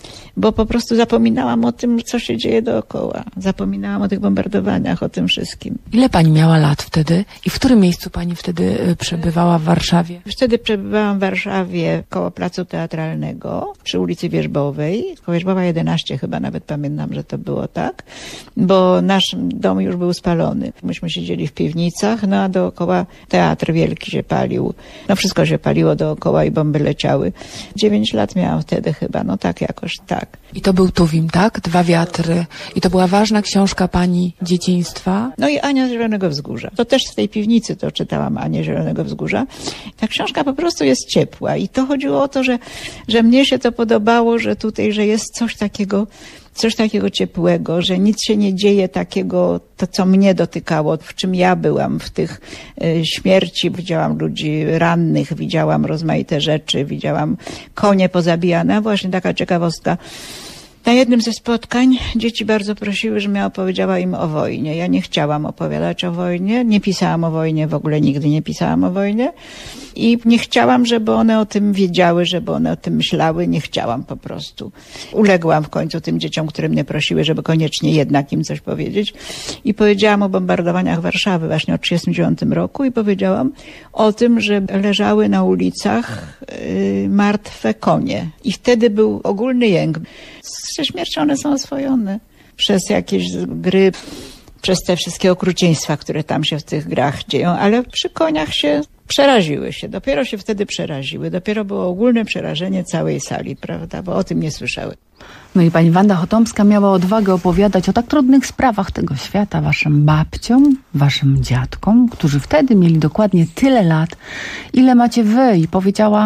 bo po prostu zapominałam o tym, co się dzieje dookoła. Zapominałam o tych bombardowaniach, o tym wszystkim. Ile pani miała lat wtedy i w którym miejscu pani wtedy przebywała w Warszawie? Wtedy przebywałam w Warszawie koło Placu Teatralnego przy ulicy Wierzbowej. Wierzbowa 11 chyba, nawet pamiętam, że to było tak, bo nasz dom już był spalony. Myśmy siedzieli w piwnicach, no a dookoła teatr wielki się palił. No wszystko się paliło dookoła i bomby leciały. 9 lat miałam wtedy chyba, no tak jakoś, tak. I to był Tuwim, tak? Dwa wiatry. I to była ważna książka pani dzieciństwa? No i Ania z Zielonego Wzgórza. To też w tej piwnicy to czytałam Anię z Zielonego Wzgórza. Ta książka po prostu jest ciepła i to chodziło o to, że mnie się to podobało, że tutaj, że jest coś takiego ciepłego, że nic się nie dzieje takiego, to co mnie dotykało, w czym ja byłam, w tych śmierci. Widziałam ludzi rannych, widziałam rozmaite rzeczy, widziałam konie pozabijane. Właśnie taka ciekawostka. Na jednym ze spotkań dzieci bardzo prosiły, żebym ja opowiedziała im o wojnie. Ja nie chciałam opowiadać o wojnie, nie pisałam o wojnie, w ogóle nigdy nie pisałam o wojnie i nie chciałam, żeby one o tym wiedziały, żeby one o tym myślały. Nie chciałam po prostu. Uległam w końcu tym dzieciom, które mnie prosiły, żeby koniecznie jednak im coś powiedzieć i powiedziałam o bombardowaniach Warszawy właśnie o 1939 roku i powiedziałam o tym, że leżały na ulicach martwe konie i wtedy był ogólny jęk. Ze śmiercią one są oswojone przez jakieś gry, przez te wszystkie okrucieństwa, które tam się w tych grach dzieją, ale przy koniach się przeraziły się. Dopiero się wtedy przeraziły. Dopiero było ogólne przerażenie całej sali, prawda, bo o tym nie słyszały. No i pani Wanda Chotomska miała odwagę opowiadać o tak trudnych sprawach tego świata waszym babciom, waszym dziadkom, którzy wtedy mieli dokładnie tyle lat, ile macie wy i powiedziała,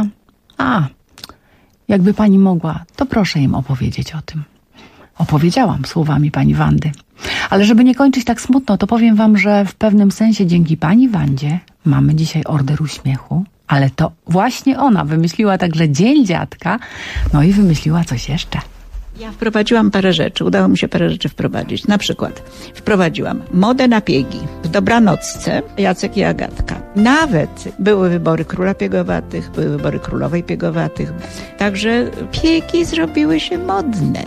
jakby pani mogła, to proszę im opowiedzieć o tym. Opowiedziałam słowami pani Wandy. Ale żeby nie kończyć tak smutno, to powiem wam, że w pewnym sensie dzięki pani Wandzie mamy dzisiaj Order Uśmiechu, ale to właśnie ona wymyśliła także Dzień Dziadka, no i wymyśliła coś jeszcze. Ja wprowadziłam parę rzeczy, udało mi się parę rzeczy wprowadzić. Na przykład wprowadziłam modę na piegi. W Dobranocce Jacek i Agatka. Nawet były wybory króla piegowatych, były wybory królowej piegowatych. Także piegi zrobiły się modne.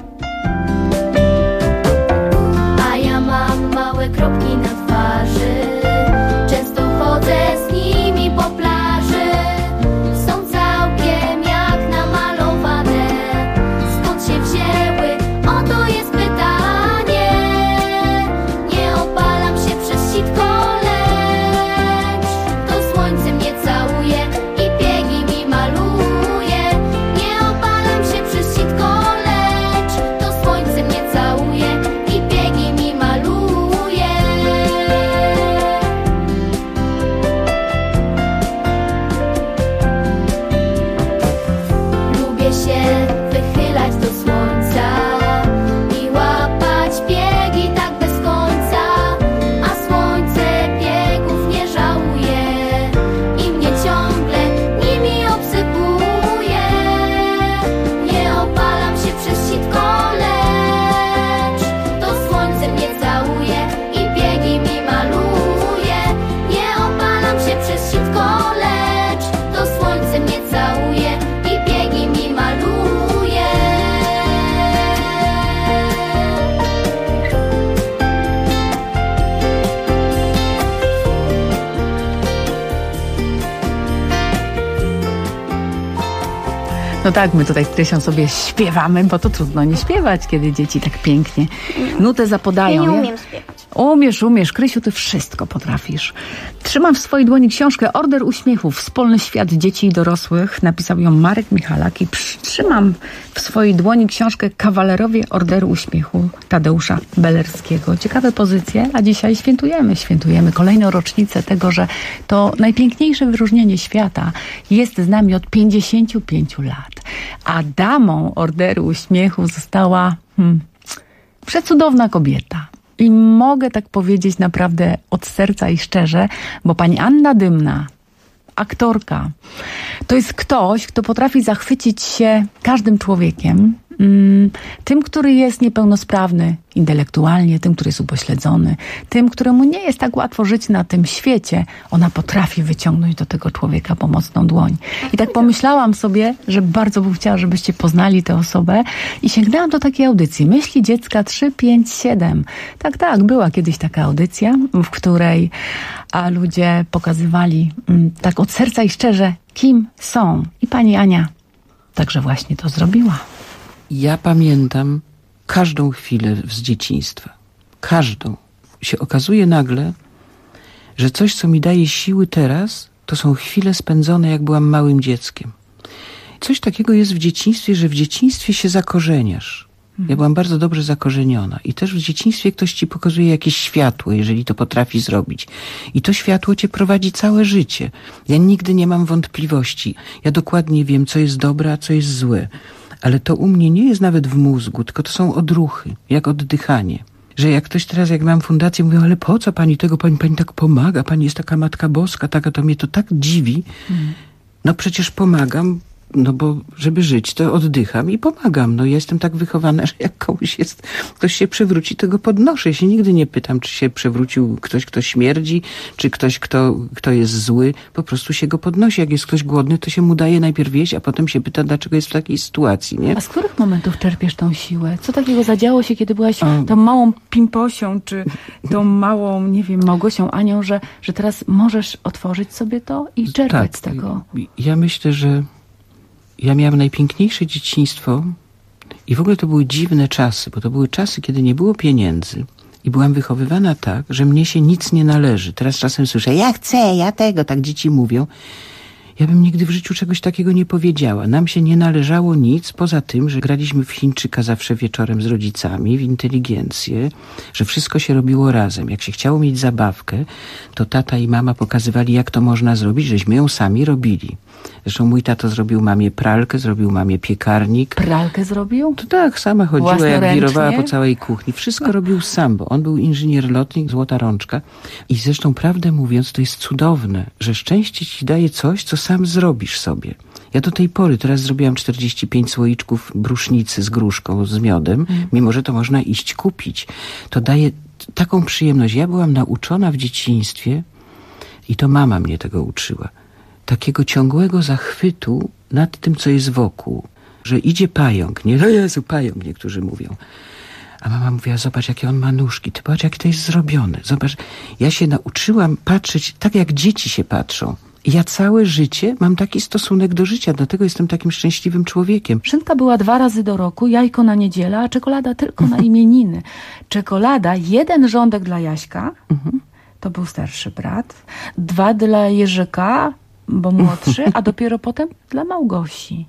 A ja mam małe kropki na twarzy. Często chodzę z nimi po plaży. Są całkiem jak namalowane. Skąd się wzięły? Oto jest pytanie. Nie opalam się przez sitko, lecz to słońce mnie całuje i piegi mi maluje. Nie opalam się przez sitko, lecz to słońce mnie całuje i piegi mi maluje. Lubię się wychylać do słońca i łapać piegi tak bez końca, a słońce piegów nie żałuje i mnie ciągle nimi obsypuje. Nie opalam się przez sitko, lecz to słońce mnie całuje i piegi mi maluje. Nie opalam się przez sitko, lecz to słońce mnie całuje i piegi mi maluje. No tak, my tutaj z Krysią sobie śpiewamy, bo to trudno nie śpiewać, kiedy dzieci tak pięknie nutę zapodają. Ja nie umiem śpiewać. Umiesz, Krysiu, ty wszystko potrafisz. Trzymam w swojej dłoni książkę Order Uśmiechu, Wspólny świat dzieci i dorosłych. Napisał ją Marek Michalak i trzymam w swojej dłoni książkę Kawalerowie Orderu Uśmiechu Tadeusza Belerskiego. Ciekawe pozycje, a dzisiaj świętujemy kolejną rocznicę tego, że to najpiękniejsze wyróżnienie świata jest z nami od 55 lat. A damą Orderu Uśmiechu została przecudowna kobieta. I mogę tak powiedzieć naprawdę od serca i szczerze, bo pani Anna Dymna, aktorka, to jest ktoś, kto potrafi zachwycić się każdym człowiekiem, tym, który jest niepełnosprawny intelektualnie, tym, który jest upośledzony, tym, któremu nie jest tak łatwo żyć na tym świecie, ona potrafi wyciągnąć do tego człowieka pomocną dłoń. I tak pomyślałam sobie, że bardzo bym chciała, żebyście poznali tę osobę i sięgnęłam do takiej audycji. Myśli dziecka 3, 5, 7. Tak, była kiedyś taka audycja, w której ludzie pokazywali tak od serca i szczerze, kim są. I pani Ania także właśnie to zrobiła. Ja pamiętam każdą chwilę z dzieciństwa. Każdą. Się okazuje nagle, że coś, co mi daje siły teraz, to są chwile spędzone, jak byłam małym dzieckiem. Coś takiego jest w dzieciństwie, że w dzieciństwie się zakorzeniasz. Ja byłam bardzo dobrze zakorzeniona. I też w dzieciństwie ktoś ci pokazuje jakieś światło, jeżeli to potrafi zrobić. I to światło cię prowadzi całe życie. Ja nigdy nie mam wątpliwości. Ja dokładnie wiem, co jest dobre, a co jest złe. Ale to u mnie nie jest nawet w mózgu, tylko to są odruchy, jak oddychanie. Że jak ktoś teraz, jak mam fundację, mówią, ale po co pani tego, pani tak pomaga, pani jest taka Matka Boska, taka, to mnie to tak dziwi. No przecież pomagam, no bo żeby żyć, to oddycham i pomagam. No ja jestem tak wychowana, że jak ktoś się przewróci, to go podnoszę. Ja się nigdy nie pytam, czy się przewrócił ktoś, kto śmierdzi, czy ktoś, kto jest zły. Po prostu się go podnosi. Jak jest ktoś głodny, to się mu daje najpierw jeść, a potem się pyta, dlaczego jest w takiej sytuacji, nie? A z których momentów czerpiesz tą siłę? Co takiego zadziało się, kiedy byłaś tą małą Pimposią, czy tą małą, nie wiem, Małgosią, Anią, że teraz możesz otworzyć sobie to i czerpać z tego? Ja myślę, że ja miałam najpiękniejsze dzieciństwo i w ogóle to były dziwne czasy, bo to były czasy, kiedy nie było pieniędzy i byłam wychowywana tak, że mnie się nic nie należy. Teraz czasem słyszę, ja chcę, ja tego, tak dzieci mówią. Ja bym nigdy w życiu czegoś takiego nie powiedziała. Nam się nie należało nic, poza tym, że graliśmy w Chińczyka zawsze wieczorem z rodzicami, w inteligencję, że wszystko się robiło razem. Jak się chciało mieć zabawkę, to tata i mama pokazywali, jak to można zrobić, żeśmy ją sami robili. Zresztą mój tato zrobił mamie pralkę, zrobił mamie piekarnik. Pralkę zrobił? To tak, sama chodziła, jak wirowała po całej kuchni. Wszystko robił sam, bo on był inżynier lotnik, złota rączka. I zresztą, prawdę mówiąc, to jest cudowne, że szczęście ci daje coś, co sam zrobisz sobie. Ja do tej pory, teraz zrobiłam 45 słoiczków brusznicy z gruszką, z miodem, mimo że to można iść kupić. To daje taką przyjemność. Ja byłam nauczona w dzieciństwie i to mama mnie tego uczyła. Takiego ciągłego zachwytu nad tym, co jest wokół. Że idzie pająk, nie? No Jezu, pająk, niektórzy mówią. A mama mówiła, zobacz, jakie on ma nóżki, ty patrz, jak to jest zrobione. Zobacz, ja się nauczyłam patrzeć tak, jak dzieci się patrzą. I ja całe życie mam taki stosunek do życia, dlatego jestem takim szczęśliwym człowiekiem. Szynka była 2 razy do roku, jajko na niedzielę, a czekolada tylko na imieniny. Czekolada, 1 rządek dla Jaśka, to był starszy brat, 2 dla Jerzyka, bo młodszy, a dopiero potem dla Małgosi.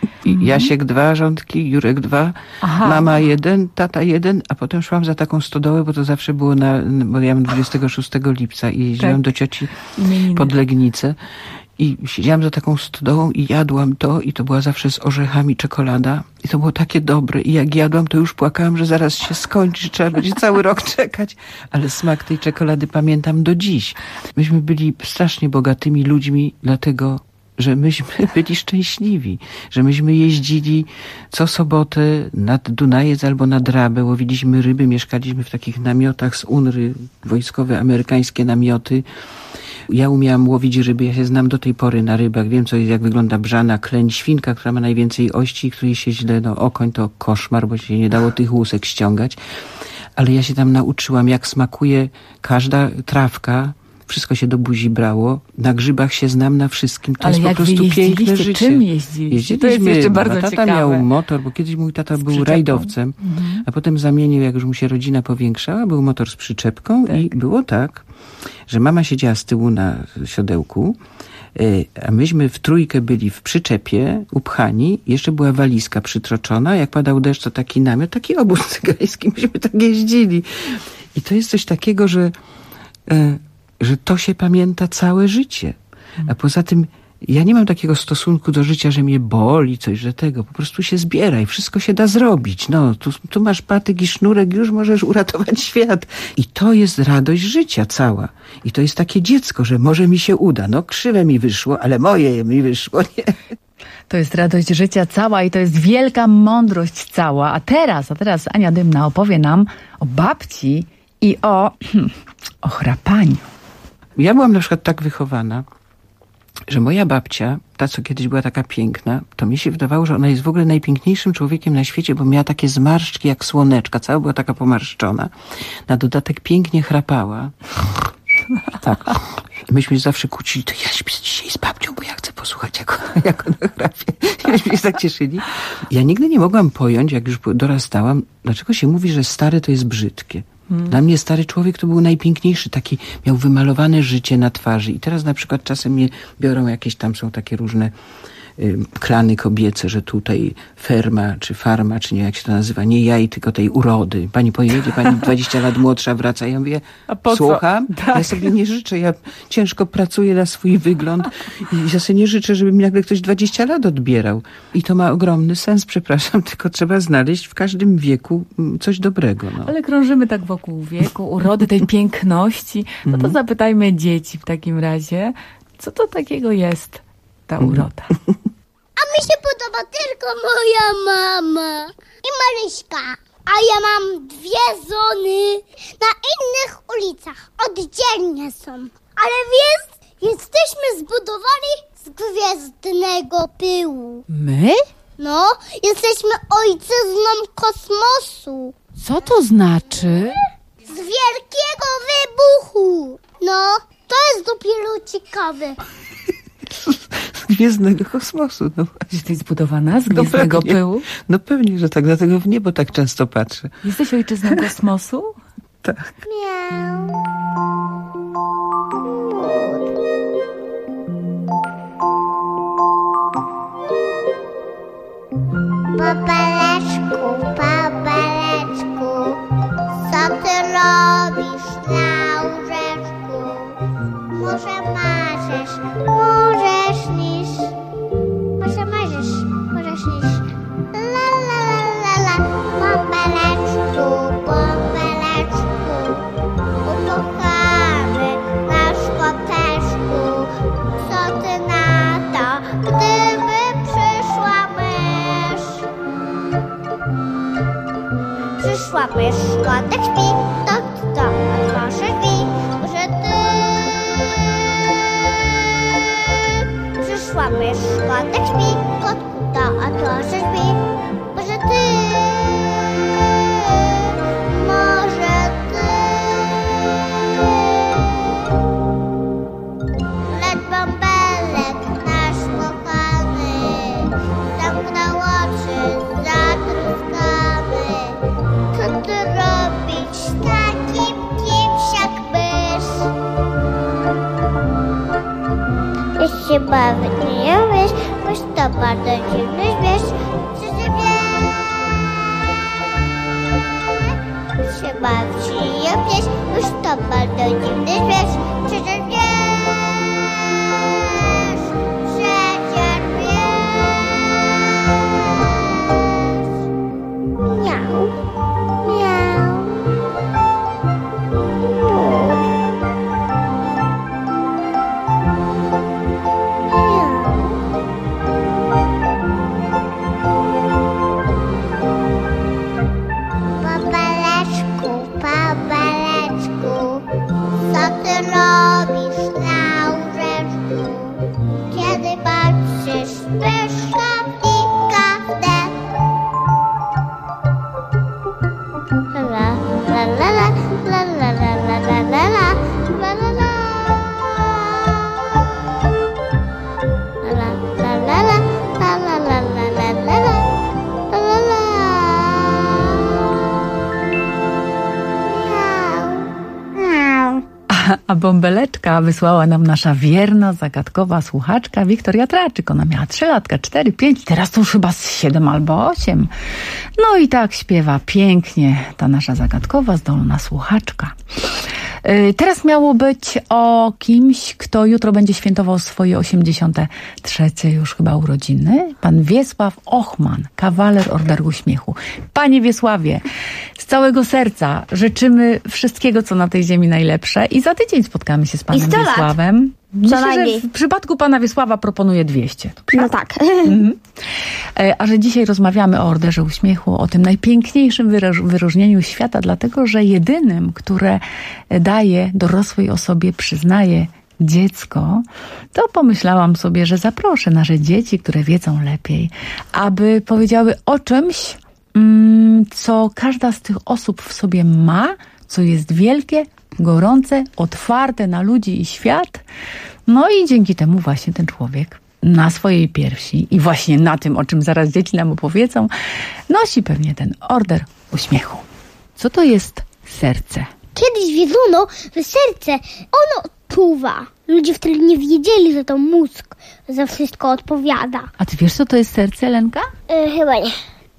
Jasiek 2 rządki, Jurek 2, mama 1, tata 1, a potem szłam za taką stodołę, bo to zawsze było bo ja mam 26 lipca i jeździłam do cioci pod Legnicę i siedziałam za taką stodołą i jadłam to i to była zawsze z orzechami czekolada i to było takie dobre i jak jadłam, to już płakałam, że zaraz się skończy, trzeba będzie cały rok czekać, ale smak tej czekolady pamiętam do dziś. Myśmy byli strasznie bogatymi ludźmi, dlatego że myśmy byli szczęśliwi, że myśmy jeździli co sobotę nad Dunajec albo nad Rabę, łowiliśmy ryby, mieszkaliśmy w takich namiotach z UNRY, wojskowe amerykańskie namioty. Ja umiałam łowić ryby, ja się znam do tej pory na rybach, wiem jak wygląda brzana, kleń, świnka, która ma najwięcej ości, której się źle, okoń to koszmar, bo się nie dało tych łusek ściągać, ale ja się tam nauczyłam, jak smakuje każda trawka. Wszystko się do buzi brało. Na grzybach się znam, na wszystkim. To ale jest po prostu piękne życie. Czym jeździliście? To jest jeszcze bardzo ciekawe. Tata miał motor, bo kiedyś mój tata był rajdowcem, a potem zamienił, jak już mu się rodzina powiększała, był motor z przyczepką i było tak, że mama siedziała z tyłu na siodełku, a myśmy w trójkę byli w przyczepie, upchani, jeszcze była walizka przytroczona, jak padał deszcz, to taki namiot, taki obóz cygański, myśmy tak jeździli. I to jest coś takiego, że to się pamięta całe życie. A poza tym ja nie mam takiego stosunku do życia, że mnie boli coś, że tego. Po prostu się zbieraj, wszystko się da zrobić. No, tu masz patyk i sznurek, już możesz uratować świat. I to jest radość życia cała. I to jest takie dziecko, że może mi się uda. No, krzywe mi wyszło, ale moje mi wyszło, nie? To jest radość życia cała i to jest wielka mądrość cała. A teraz Ania Dymna opowie nam o babci i o chrapaniu. Ja byłam na przykład tak wychowana, że moja babcia, ta co kiedyś była taka piękna, to mi się wydawało, że ona jest w ogóle najpiękniejszym człowiekiem na świecie, bo miała takie zmarszczki jak słoneczka, cała była taka pomarszczona. Na dodatek pięknie chrapała. Tak. Myśmy zawsze kłócili, to ja śpię dzisiaj z babcią, bo ja chcę posłuchać, jak ona chrapie. Myśmy się tak cieszyli. Ja nigdy nie mogłam pojąć, jak już dorastałam, dlaczego się mówi, że stare to jest brzydkie. Dla mnie stary człowiek to był najpiękniejszy, taki miał wymalowane życie na twarzy. I teraz na przykład czasem mnie biorą jakieś, tam są takie różne klany kobiece, że tutaj ferma, czy farma, czy nie, jak się to nazywa, nie jaj, tylko tej urody. Pani pojedzie, pani 20 lat młodsza wraca. Ja mówię, słucham? Tak. Ja sobie nie życzę, ja ciężko pracuję na swój wygląd i ja sobie nie życzę, żeby mi nagle ktoś 20 lat odbierał. I to ma ogromny sens, przepraszam, tylko trzeba znaleźć w każdym wieku coś dobrego. No. Ale krążymy tak wokół wieku, urody, tej piękności. No to zapytajmy dzieci w takim razie, co to takiego jest ta uroda? A mi się podoba tylko moja mama i Maryśka. A ja mam 2 żony na innych ulicach. Oddzielnie są. Ale jesteśmy zbudowani z gwiezdnego pyłu. My? No, jesteśmy ojczyzną kosmosu. Co to znaczy? Z wielkiego wybuchu. No, to jest dopiero ciekawe. Gwiezdnego kosmosu. No właśnie. Jesteś zbudowana z gwiezdnego pyłu? No pewnie, że tak. Dlatego w niebo tak często patrzę. Jesteś ojczyzną kosmosu? Tak. Miau. Babeleczku, co ty robisz na łóżeczku? Może marzysz, możesz niż. Może możesz niż. La la la la la. Bąbeleczku, ukochany nasz koteczku. Co ty na to, gdyby przyszła mysz? Przyszła mysz, kotek śpi, to otworzy drzwi, że ty. Przyszła mysz, kotek śpi, kotku to otworzy drzwi, może ty. Może ty. Lecz bąbelek nasz kochany zamknął oczy zatruskany. Co ty robić z takim kimś jak mysz? Jeśli się bawić nie umiesz, boś to bardzo dziwny śmiesz. Czy się się bawić nie umiesz, boś to bardzo dziwny śmiesz. Czy się wiesz? Przecież wiesz. Miau. Miau. Babeleczku, co ty robisz na łóżeczku? Kiedy patrzysz pyszka i kawę? La la la la la la la la la la la la la la. La la la la la la la la la la la la. A bąbeleczka wysłała nam nasza wierna, zagadkowa słuchaczka Wiktoria Traczyk. Ona miała 3 latka, 4, 5, teraz to już chyba z 7 albo 8. No i tak śpiewa pięknie ta nasza zagadkowa, zdolna słuchaczka. Teraz miało być o kimś, kto jutro będzie świętował swoje 83. już chyba urodziny. Pan Wiesław Ochman, kawaler Orderu Uśmiechu. Panie Wiesławie, z całego serca życzymy wszystkiego, co na tej ziemi najlepsze i za tydzień spotkamy się z panem Wiesławem. Myślę, że w przypadku pana Wiesława proponuję 200. Dobrze? No tak. A że dzisiaj rozmawiamy o Orderze Uśmiechu, o tym najpiękniejszym wyróżnieniu świata, dlatego że jedynym, które daje dorosłej osobie, przyznaje dziecko, to pomyślałam sobie, że zaproszę nasze dzieci, które wiedzą lepiej, aby powiedziały o czymś, co każda z tych osób w sobie ma, co jest wielkie, gorące, otwarte na ludzi i świat. No i dzięki temu właśnie ten człowiek na swojej piersi i właśnie na tym, o czym zaraz dzieci nam opowiedzą, nosi pewnie ten Order Uśmiechu. Co to jest serce? Kiedyś wiedzono, że serce, ono czuwa. Ludzie wtedy nie wiedzieli, że to mózg za wszystko odpowiada. A ty wiesz, co to jest serce, Lenka? Chyba nie.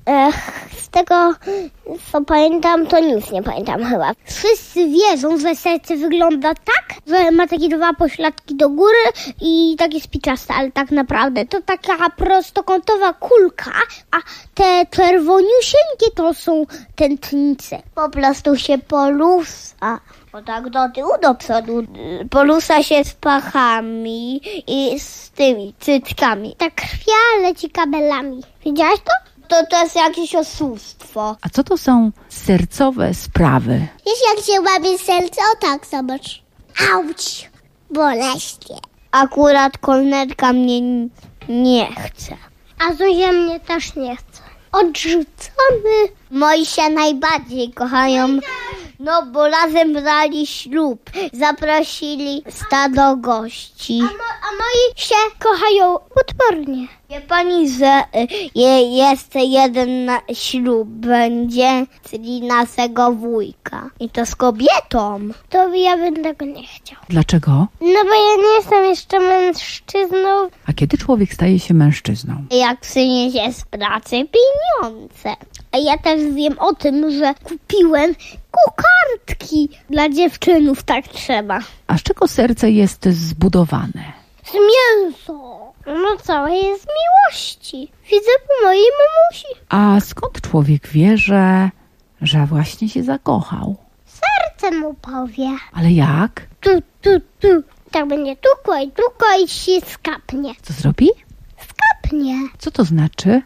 Z tego, co pamiętam, to nic nie pamiętam chyba. Wszyscy wiedzą, że serce wygląda tak, że ma takie 2 pośladki do góry i takie spiczaste, ale tak naprawdę to taka prostokątowa kulka, a te czerwoniusieńkie to są tętnice. Po prostu się polusa. O tak do tyłu, do przodu. Polusa się z pachami i z tymi cyckami. Tak krwia leci kabelami. Widziałaś to? To jest jakieś oszustwo. A co to są sercowe sprawy? Wiesz, jak się łamie serce? O tak, zobacz. Auć, boleśnie. Akurat Kornelka mnie nie chce. A Zuzia mnie też nie chce. Odrzucony. Moi się najbardziej kochają, no bo razem brali ślub. Zaprosili stado gości. A moi się kochają potwornie. Wie pani, że jeszcze jeden ślub będzie, czyli naszego wujka. I to z kobietą. To ja bym tego nie chciał. Dlaczego? No bo ja nie jestem jeszcze mężczyzną. A kiedy człowiek staje się mężczyzną? Jak przyniesie z pracy pieniądze. A ja też wiem o tym, że kupiłem kokardki dla dziewczynów, tak trzeba. A z czego serce jest zbudowane? Z mięso. No całe jest z miłości. Widzę po mojej mamusi. A skąd człowiek wie, że właśnie się zakochał? Serce mu powie. Ale jak? Tu. Tak będzie tukła i się skapnie. Co zrobi? Skapnie. Co to znaczy?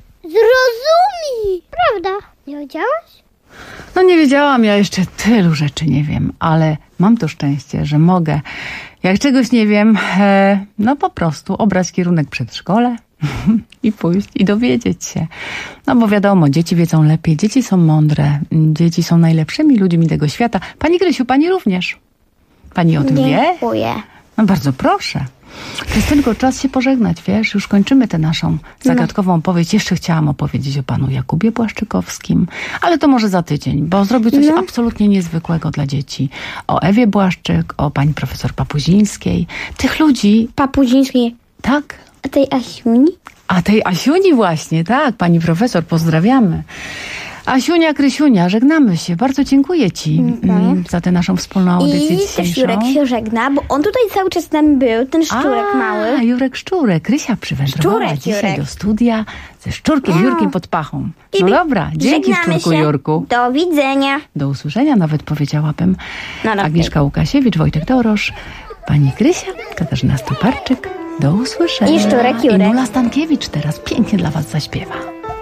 Zrozumi. Prawda? Nie wiedziałaś? No nie wiedziałam, ja jeszcze tylu rzeczy nie wiem, ale mam to szczęście, że mogę, jak czegoś nie wiem, no po prostu obrać kierunek przedszkole i pójść i dowiedzieć się. No bo wiadomo, dzieci wiedzą lepiej, dzieci są mądre, dzieci są najlepszymi ludźmi tego świata. Pani Krysiu, pani również. Pani o tym wie? Dziękuję. No bardzo proszę. To jest tylko czas się pożegnać, wiesz? Już kończymy tę naszą zagadkową opowieść. Jeszcze chciałam opowiedzieć o panu Jakubie Błaszczykowskim, ale to może za tydzień, bo zrobił coś absolutnie niezwykłego dla dzieci. O Ewie Błaszczyk, o pani profesor Papuzińskiej. Tych ludzi... Papuzińskiej? Tak. A tej Asiuni? A tej Asiuni właśnie, tak. Pani profesor, pozdrawiamy. Asiunia, Krysiunia, żegnamy się. Bardzo dziękuję ci za tę naszą wspólną audycję dzisiejszą. I też Jurek się żegna, bo on tutaj cały czas tam był, ten szczurek mały. Jurek Szczurek. Krysia przywędrowała dzisiaj do studia ze szczurkiem Jurkiem pod pachą. No dobra, dzięki szczurku Jurku. Do widzenia. Do usłyszenia nawet powiedziałabym. Agnieszka Łukasiewicz, Wojtek Dorosz, pani Krysia, Katarzyna Stoparczyk. Do usłyszenia. I szczurek Jurek. I Nula Stankiewicz teraz pięknie dla was zaśpiewa.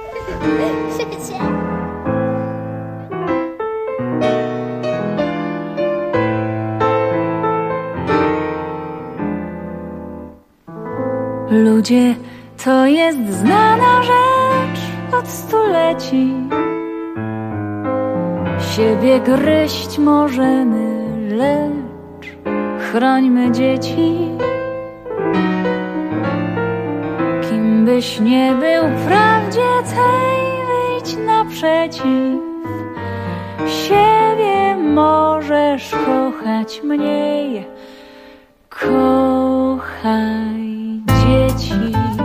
Ludzie to jest znana rzecz od stuleci. Siebie gryźć możemy, lecz chrońmy dzieci. Kim byś nie był prawdzie tej, wyjdź naprzeciw. Siebie możesz kochać mniej. Kochaj dzieci.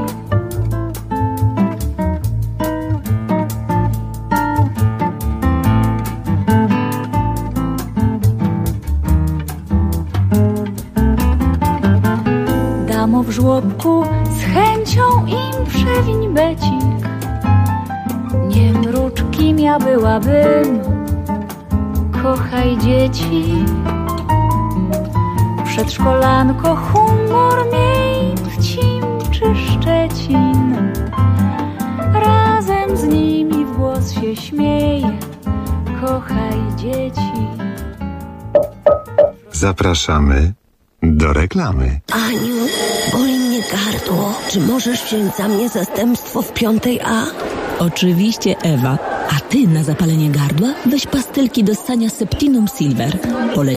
Damo w żłobku z chęcią im przewiń becik. Nie mrucz, kim ja byłabym. Kochaj dzieci. przedszkolanko, humor miej Pcim czy Szczecin. Razem z nimi w głos się śmiej, kochaj dzieci. Zapraszamy do reklamy. Aniu, boli mnie gardło. Czy możesz wziąć za mnie zastępstwo w 5A? Oczywiście, Ewa. A ty na zapalenie gardła weź pastylki do ssania Septinum Silver.